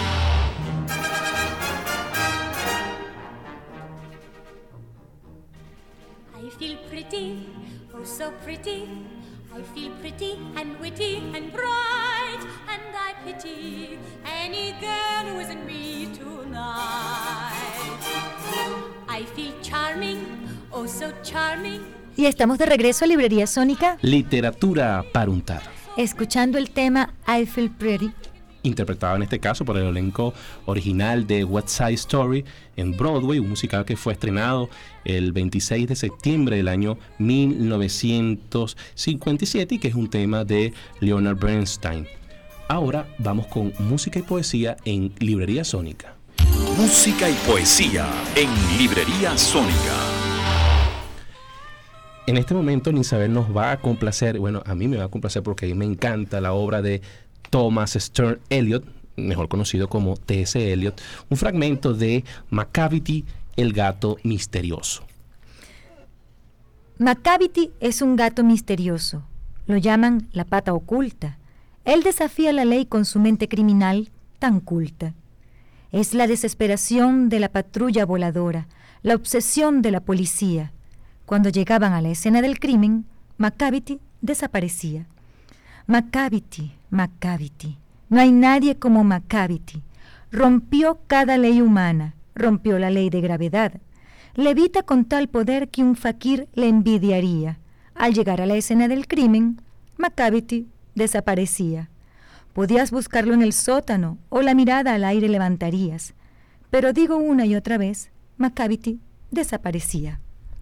I feel pretty, oh so pretty. I feel pretty and witty and bright, and I pity any girl who isn't me tonight. I feel charming, oh so charming. Y estamos de regreso a Librería Sónica, Literatura para untar, escuchando el tema I Feel Pretty, interpretado en este caso por el elenco original de West Side Story en Broadway, un musical que fue estrenado el veintiséis de septiembre del año mil novecientos cincuenta y siete y que es un tema de Leonard Bernstein. Ahora vamos con música y poesía en Librería Sónica. Música y poesía en Librería Sónica. En este momento Isabel nos va a complacer, bueno, a mí me va a complacer porque a mí me encanta la obra de Thomas Stern Eliot, mejor conocido como T S Eliot, un fragmento de Macavity, el gato misterioso. Macavity es un gato misterioso. Lo llaman la pata oculta. Él desafía la ley con su mente criminal tan culta. Es la desesperación de la patrulla voladora, la obsesión de la policía. Cuando llegaban a la escena del crimen, Macavity desaparecía. Macavity, Macavity, no hay nadie como Macavity. Rompió cada ley humana, rompió la ley de gravedad. Levita con tal poder que un faquir le envidiaría. Al llegar a la escena del crimen, Macavity desaparecía. Podías buscarlo en el sótano o la mirada al aire levantarías. Pero digo una y otra vez, Macavity desaparecía.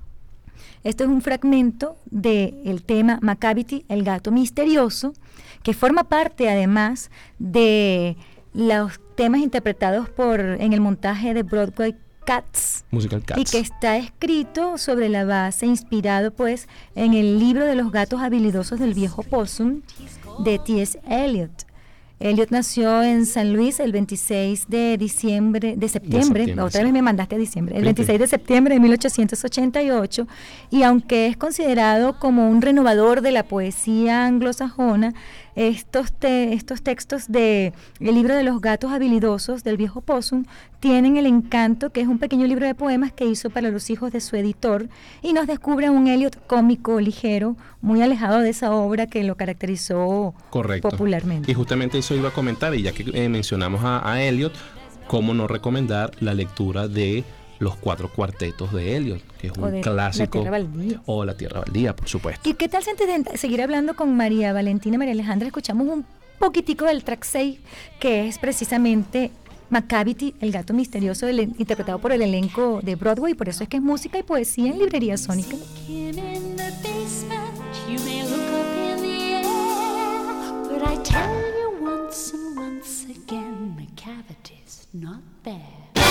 Esto es un fragmento del tema Macavity, el gato misterioso, que forma parte además de los temas interpretados por en el montaje de Broadway Cats, Musical Cats, y que está escrito sobre la base, inspirado pues en el libro de los gatos habilidosos del viejo Possum de T S Eliot. Eliot nació en San Luis el veintiséis de diciembre, de septiembre, de septiembre otra sí. vez me mandaste a diciembre, el veintiséis de septiembre de mil ochocientos ochenta y ocho, y aunque es considerado como un renovador de la poesía anglosajona, estos, te, estos textos de el libro de los gatos habilidosos del viejo Possum tienen el encanto que es un pequeño libro de poemas que hizo para los hijos de su editor y nos descubre a un Eliot cómico, ligero, muy alejado de esa obra que lo caracterizó Correcto. popularmente. Y justamente eso iba a comentar, y ya que eh, mencionamos a, a Eliot, ¿cómo no recomendar la lectura de los cuatro cuartetos de Eliot, que es O un de clásico? La Tierra Baldía. O La Tierra Baldía, por supuesto. ¿Y qué tal si antes de seguir hablando con María Valentina y María Alejandra escuchamos un poquitico del track seis, que es precisamente Macavity, el gato misterioso, del, interpretado por el elenco de Broadway? Por eso es que es música y poesía en Librería Sónica. In the basement, you may look up in the air, but I tell you once and once again, Macavity's not there.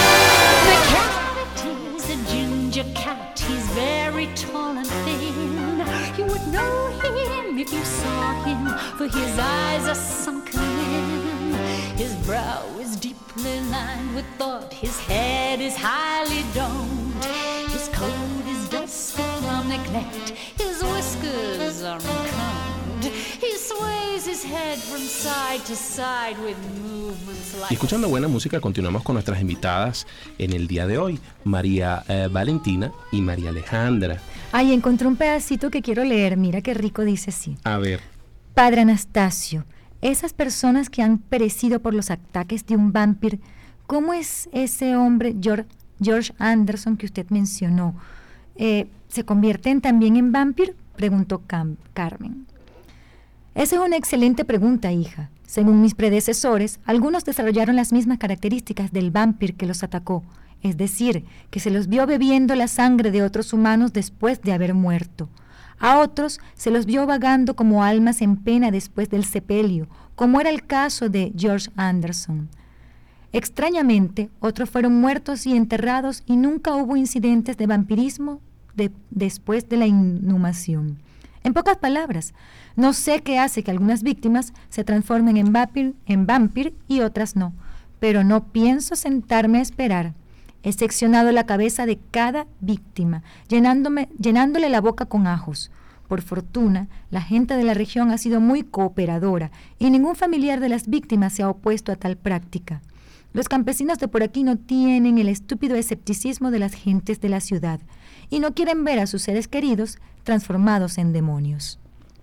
Macavity's a ginger cat, he's very tall and thin. You would know him if you saw him, for his eyes are sunken in. His brow is deeply lined with thought, his head is highly domed. His coat is dusty from neglect, his whiskers are uncombed. He sways his head from side to side with movements like... Y escuchando buena música, continuamos con nuestras invitadas en el día de hoy, María eh, Valentina y María Alejandra. Ay, encontré un pedacito que quiero leer, mira qué rico, dice así. A ver. Padre Anastasio, esas personas que han perecido por los ataques de un vampiro, ¿cómo es ese hombre George, George Anderson que usted mencionó? Eh, ¿Se convierten también en vampiro?, preguntó Cam- Carmen. Esa es una excelente pregunta, hija. Según mis predecesores, algunos desarrollaron las mismas características del vampiro que los atacó, es decir, que se los vio bebiendo la sangre de otros humanos después de haber muerto. A otros se los vio vagando como almas en pena después del sepelio, como era el caso de George Anderson. Extrañamente, otros fueron muertos y enterrados y nunca hubo incidentes de vampirismo de, después de la inhumación. En pocas palabras, no sé qué hace que algunas víctimas se transformen en vampir, en vampir y otras no, pero no pienso sentarme a esperar. He seccionado la cabeza de cada víctima, llenándome, llenándole la boca con ajos. Por fortuna, la gente de la región ha sido muy cooperadora y ningún familiar de las víctimas se ha opuesto a tal práctica. Los campesinos de por aquí no tienen el estúpido escepticismo de las gentes de la ciudad y no quieren ver a sus seres queridos transformados en demonios.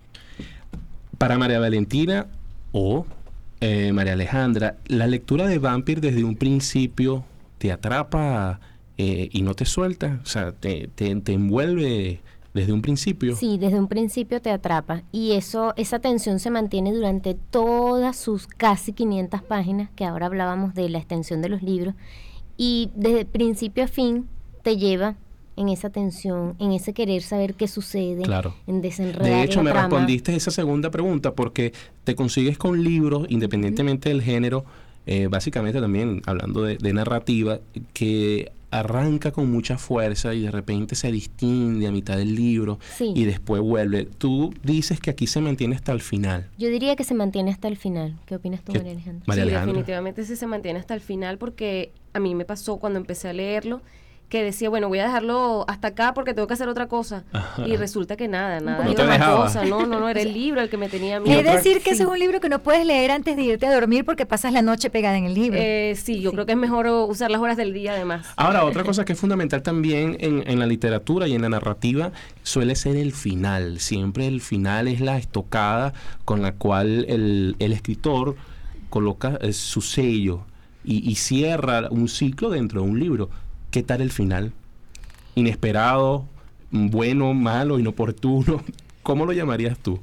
Para María Valentina o eh, María Alejandra, la lectura de Vampir desde un principio te atrapa eh, y no te suelta, o sea, te, te, te envuelve desde un principio. Sí, desde un principio te atrapa y eso, esa tensión se mantiene durante todas sus casi quinientas páginas, que ahora hablábamos de la extensión de los libros, y desde principio a fin te lleva en esa tensión, en ese querer saber qué sucede, claro, en desenredar de hecho, la me trama. respondiste esa segunda pregunta porque te consigues con libros, independientemente del género, eh, básicamente también hablando de, de narrativa, que arranca con mucha fuerza y de repente se distingue a mitad del libro, sí, y después vuelve. Tú dices que aquí se mantiene hasta el final. Yo diría que se mantiene hasta el final. ¿Qué opinas tú, María Alejandra? María Alejandra. Sí, definitivamente sí se mantiene hasta el final porque a mí me pasó cuando empecé a leerlo que decía, bueno, voy a dejarlo hasta acá porque tengo que hacer otra cosa. Ajá. Y resulta que nada, nada. No te dejaba. Cosa. No, no, no, era el libro el que me tenía a mí. Es decir, que sí, ese es un libro que no puedes leer antes de irte a dormir porque pasas la noche pegada en el libro. Eh, sí, yo sí. creo que es mejor usar las horas del día además. Ahora, otra cosa que es fundamental también en, en la literatura y en la narrativa suele ser el final. Siempre el final es la estocada con la cual el, el escritor coloca eh, su sello y, y cierra un ciclo dentro de un libro. ¿Qué tal el final? Inesperado, bueno, malo, inoportuno. ¿Cómo lo llamarías tú?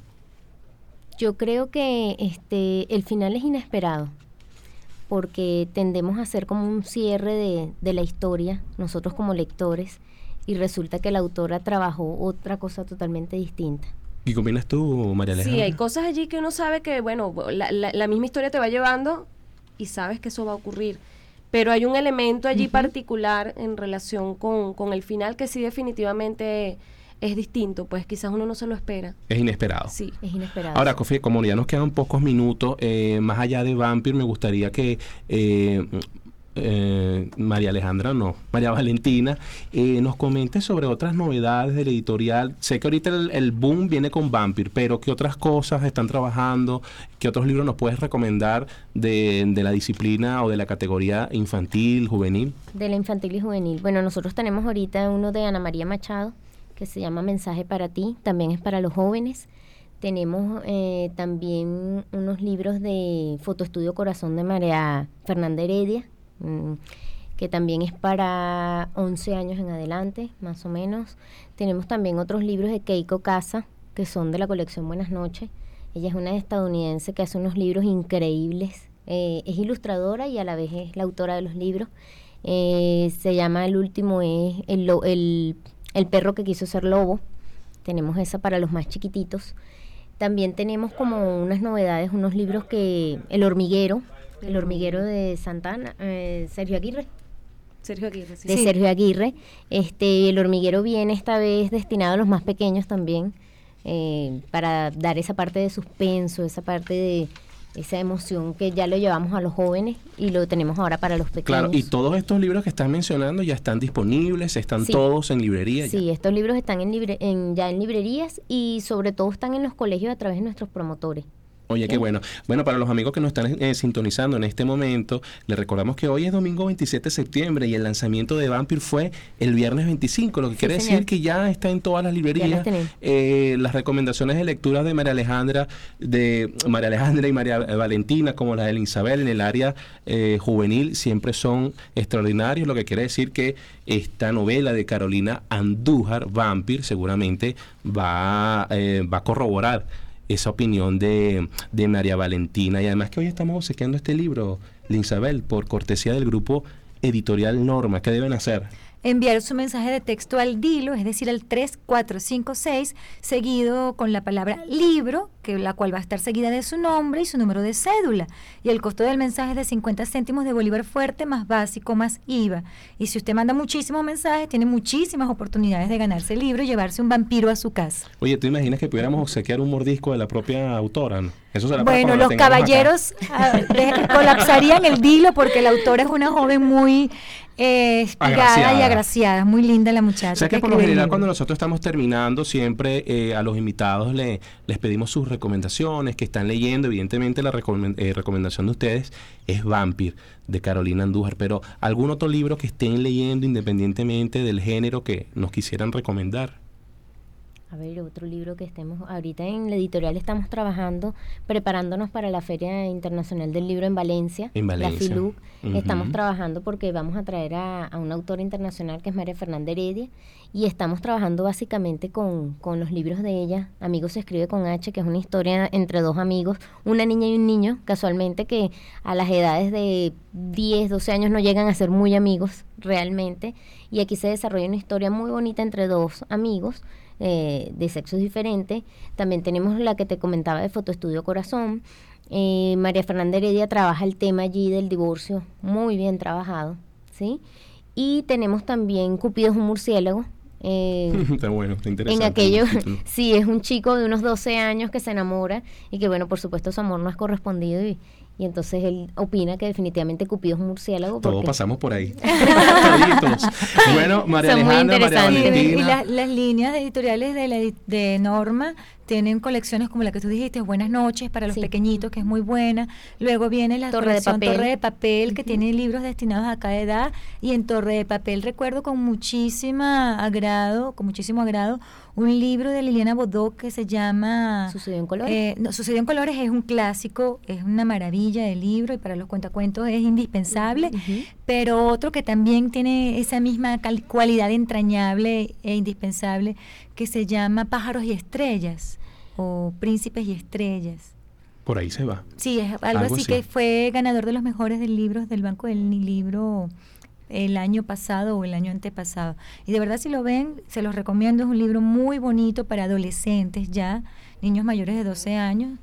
Yo creo que este el final es inesperado, porque tendemos a hacer como un cierre de, de la historia, nosotros como lectores, y resulta que la autora trabajó otra cosa totalmente distinta. ¿Y qué opinas tú, María Alejandra? Sí, hay cosas allí que uno sabe que, bueno, la, la, la misma historia te va llevando y sabes que eso va a ocurrir. Pero hay un elemento allí uh-huh. particular en relación con, con el final que sí definitivamente es distinto, pues quizás uno no se lo espera. Es inesperado. Sí, es inesperado. Ahora, Cofi, como ya nos quedan pocos minutos, eh, más allá de Vampir, me gustaría que eh, eh, María Alejandra, no, María Valentina, eh, nos comente sobre otras novedades del editorial. Sé que ahorita el, el boom viene con Vampir, pero ¿qué otras cosas están trabajando? ¿Qué otros libros nos puedes recomendar de, de la disciplina o de la categoría infantil, juvenil? De la infantil y juvenil. Bueno, nosotros tenemos ahorita uno de Ana María Machado, que se llama Mensaje para ti, también es para los jóvenes. Tenemos eh, también unos libros de Fotoestudio Corazón de María Fernanda Heredia, mmm, que también es para once años en adelante, más o menos. Tenemos también otros libros de Keiko Casa, que son de la colección Buenas Noches. Ella es una estadounidense que hace unos libros increíbles. Eh, es ilustradora y a la vez es la autora de los libros. Eh, se llama, el último es el, el, el perro que quiso ser lobo. Tenemos esa para los más chiquititos. También tenemos como unas novedades, unos libros que... El hormiguero, el hormiguero de Santana, eh, Sergio Aguirre. Sergio Aguirre, sí. De sí. Sergio Aguirre. Este, el hormiguero viene esta vez destinado a los más pequeños también. Eh, para dar esa parte de suspenso, esa parte de esa emoción que ya lo llevamos a los jóvenes y lo tenemos ahora para los pequeños. Claro, y todos estos libros que estás mencionando ya están disponibles, están sí. todos en librerías. Sí, ya. Estos libros están en, libre, en ya en librerías y sobre todo están en los colegios a través de nuestros promotores. Oye, qué bueno. Bueno, para los amigos que nos están eh, sintonizando en este momento, les recordamos que hoy es domingo veintisiete de septiembre y el lanzamiento de Vampir fue el viernes veinticinco, lo que sí, quiere señor. decir que ya está en todas las librerías. Las, eh, las recomendaciones de lectura de María Alejandra, de María Alejandra y María Valentina, como la de Isabel en el área eh, juvenil, siempre son extraordinarios, lo que quiere decir que esta novela de Carolina Andújar, Vampir, seguramente va, eh, va a corroborar esa opinión de, de María Valentina. Y además que hoy estamos obsequiando este libro, Linsabel, por cortesía del grupo editorial Norma. ¿Qué deben hacer? enviar su mensaje de texto al Dilo, es decir, al tres cuatro cinco seis, seguido con la palabra libro, que la cual va a estar seguida de su nombre y su número de cédula. Y el costo del mensaje es de cincuenta céntimos de bolívar fuerte, más básico, más I V A. Y si usted manda muchísimos mensajes, tiene muchísimas oportunidades de ganarse el libro y llevarse un vampiro a su casa. Oye, ¿tú imaginas que pudiéramos obsequiar un mordisco de la propia autora? ¿No? Eso será para Bueno, cuando la los tengamos caballeros ah, de- colapsarían el Dilo porque la autora es una joven muy eh, espigada Agraciada. y agraciada, muy linda la muchacha. O sea que que por lo escribe el general libro. cuando nosotros estamos terminando siempre eh, a los invitados le, les pedimos sus recomendaciones que están leyendo. Evidentemente la recomen- eh, recomendación de ustedes es Vampir de Carolina Andújar, pero ¿algún otro libro que estén leyendo independientemente del género que nos quisieran recomendar? A ver, otro libro que estemos, ahorita en la editorial estamos trabajando, preparándonos para la Feria Internacional del Libro en Valencia, En Valencia. la FILUC. Ujú. Estamos trabajando porque vamos a traer a, a una autora internacional que es María Fernanda Heredia, y estamos trabajando básicamente con, con los libros de ella. Amigos se escribe con H, que es una historia entre dos amigos, una niña y un niño, casualmente que a las edades de diez, doce años no llegan a ser muy amigos realmente, y aquí se desarrolla una historia muy bonita entre dos amigos, eh, de sexos diferentes. También tenemos la que te comentaba de Fotoestudio Corazón. Eh, María Fernanda Heredia trabaja el tema allí del divorcio, muy bien trabajado, ¿sí? Y tenemos también Cupido es un murciélago. Eh, Está bueno, está interesante. en aquello, el título. sí, es un chico de unos doce años que se enamora y que, bueno, por supuesto su amor no es correspondido, y, y entonces él opina que definitivamente Cupido es un murciélago. Todos porque- pasamos por ahí. Toditos. Bueno, María Son muy Alejandra, María interesantes. Y, Valentina. y las, las líneas editoriales de, la, edi- de Norma tienen colecciones como la que tú dijiste, Buenas noches para los Sí. pequeñitos, que es muy buena. Luego viene la Torre de colección Papel. Torre de Papel, que tiene libros destinados a cada edad. Y en Torre de Papel recuerdo con muchísima agrado, con muchísimo agrado, un libro de Liliana Bodoc que se llama Sucedió en colores. Eh, no, Sucedió en colores es un clásico, es una maravilla de libro y para los cuentacuentos es indispensable. Ujú. Pero otro que también tiene esa misma cal- cualidad entrañable e indispensable, que se llama Pájaros y Estrellas, o Príncipes y Estrellas. Por ahí se va. Sí, es algo, Algo así, así. que fue ganador de los mejores del libros del Banco del Libro el año pasado o el año antepasado. Y de verdad, si lo ven, se los recomiendo. Es un libro muy bonito para adolescentes ya, niños mayores de doce años.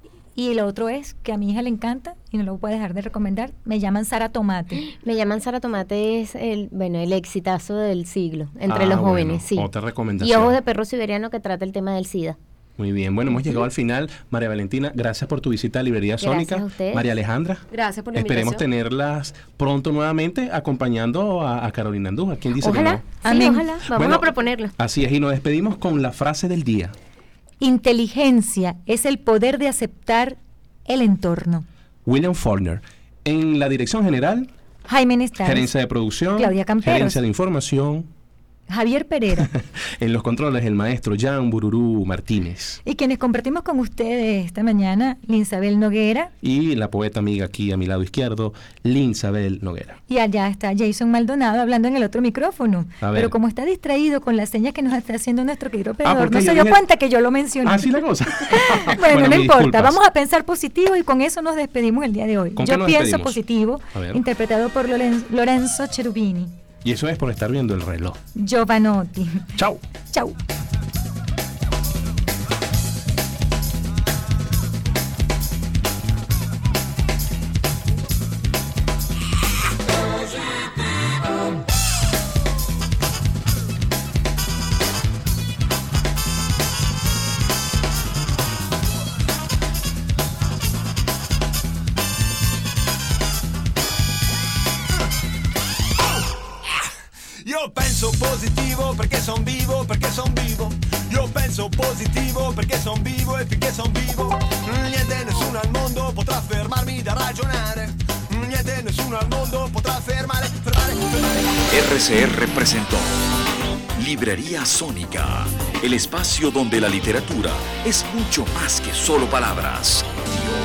Y el otro es, que a mi hija le encanta y no lo puedo dejar de recomendar, Me llaman Sara Tomate. Me llaman Sara Tomate, es el, bueno, el exitazo del siglo entre Ah, los bueno, jóvenes, sí. otra Y recomendación. Ojos de perro siberiano, que trata el tema del SIDA. Muy bien, bueno, hemos llegado al final. María Valentina, gracias por tu visita a Librería Gracias Sónica. a ustedes. María Alejandra, Gracias por la esperemos invitación. tenerlas pronto nuevamente acompañando a, a Carolina Andújar. ¿Quién dice Ojalá, que no? sí, Amén. ojalá. Vamos Bueno, a proponerlo. Así es, y nos despedimos con la frase del día. Inteligencia es el poder de aceptar el entorno. William Faulkner. En la dirección general, Jaime Nestares, gerencia de producción, Claudia Camperos. gerencia de información. Javier Pereira, En los controles, el maestro Jan Bururú Martínez. y quienes compartimos con ustedes esta mañana, Linsabel Noguera, Y la poeta amiga aquí a mi lado izquierdo, Linsabel Noguera. y allá está Jason Maldonado hablando en el otro micrófono. A ver. Pero como está distraído con las señas que nos está haciendo nuestro querido operador, porque no yo se dio dije- cuenta que yo lo mencioné. Así la cosa. Bueno, no mis importa, disculpas. vamos a pensar positivo y con eso nos despedimos el día de hoy. ¿Con qué Yo nos pienso despedimos? positivo, A ver. interpretado por Loren- Lorenzo Cherubini. Y eso es por estar viendo el reloj. Giovanotti. Chao. Chau. Io penso positivo perché son vivo, perché son vivo. Io penso positivo perché son vivo e finché son vivo niente, nessuno al mondo potrà fermarmi da ragionare. Niente, nessuno al mondo potrà fermare, fermare, fermare. R C R presentó Librería Sónica, el espacio donde la literatura es mucho más que solo palabras y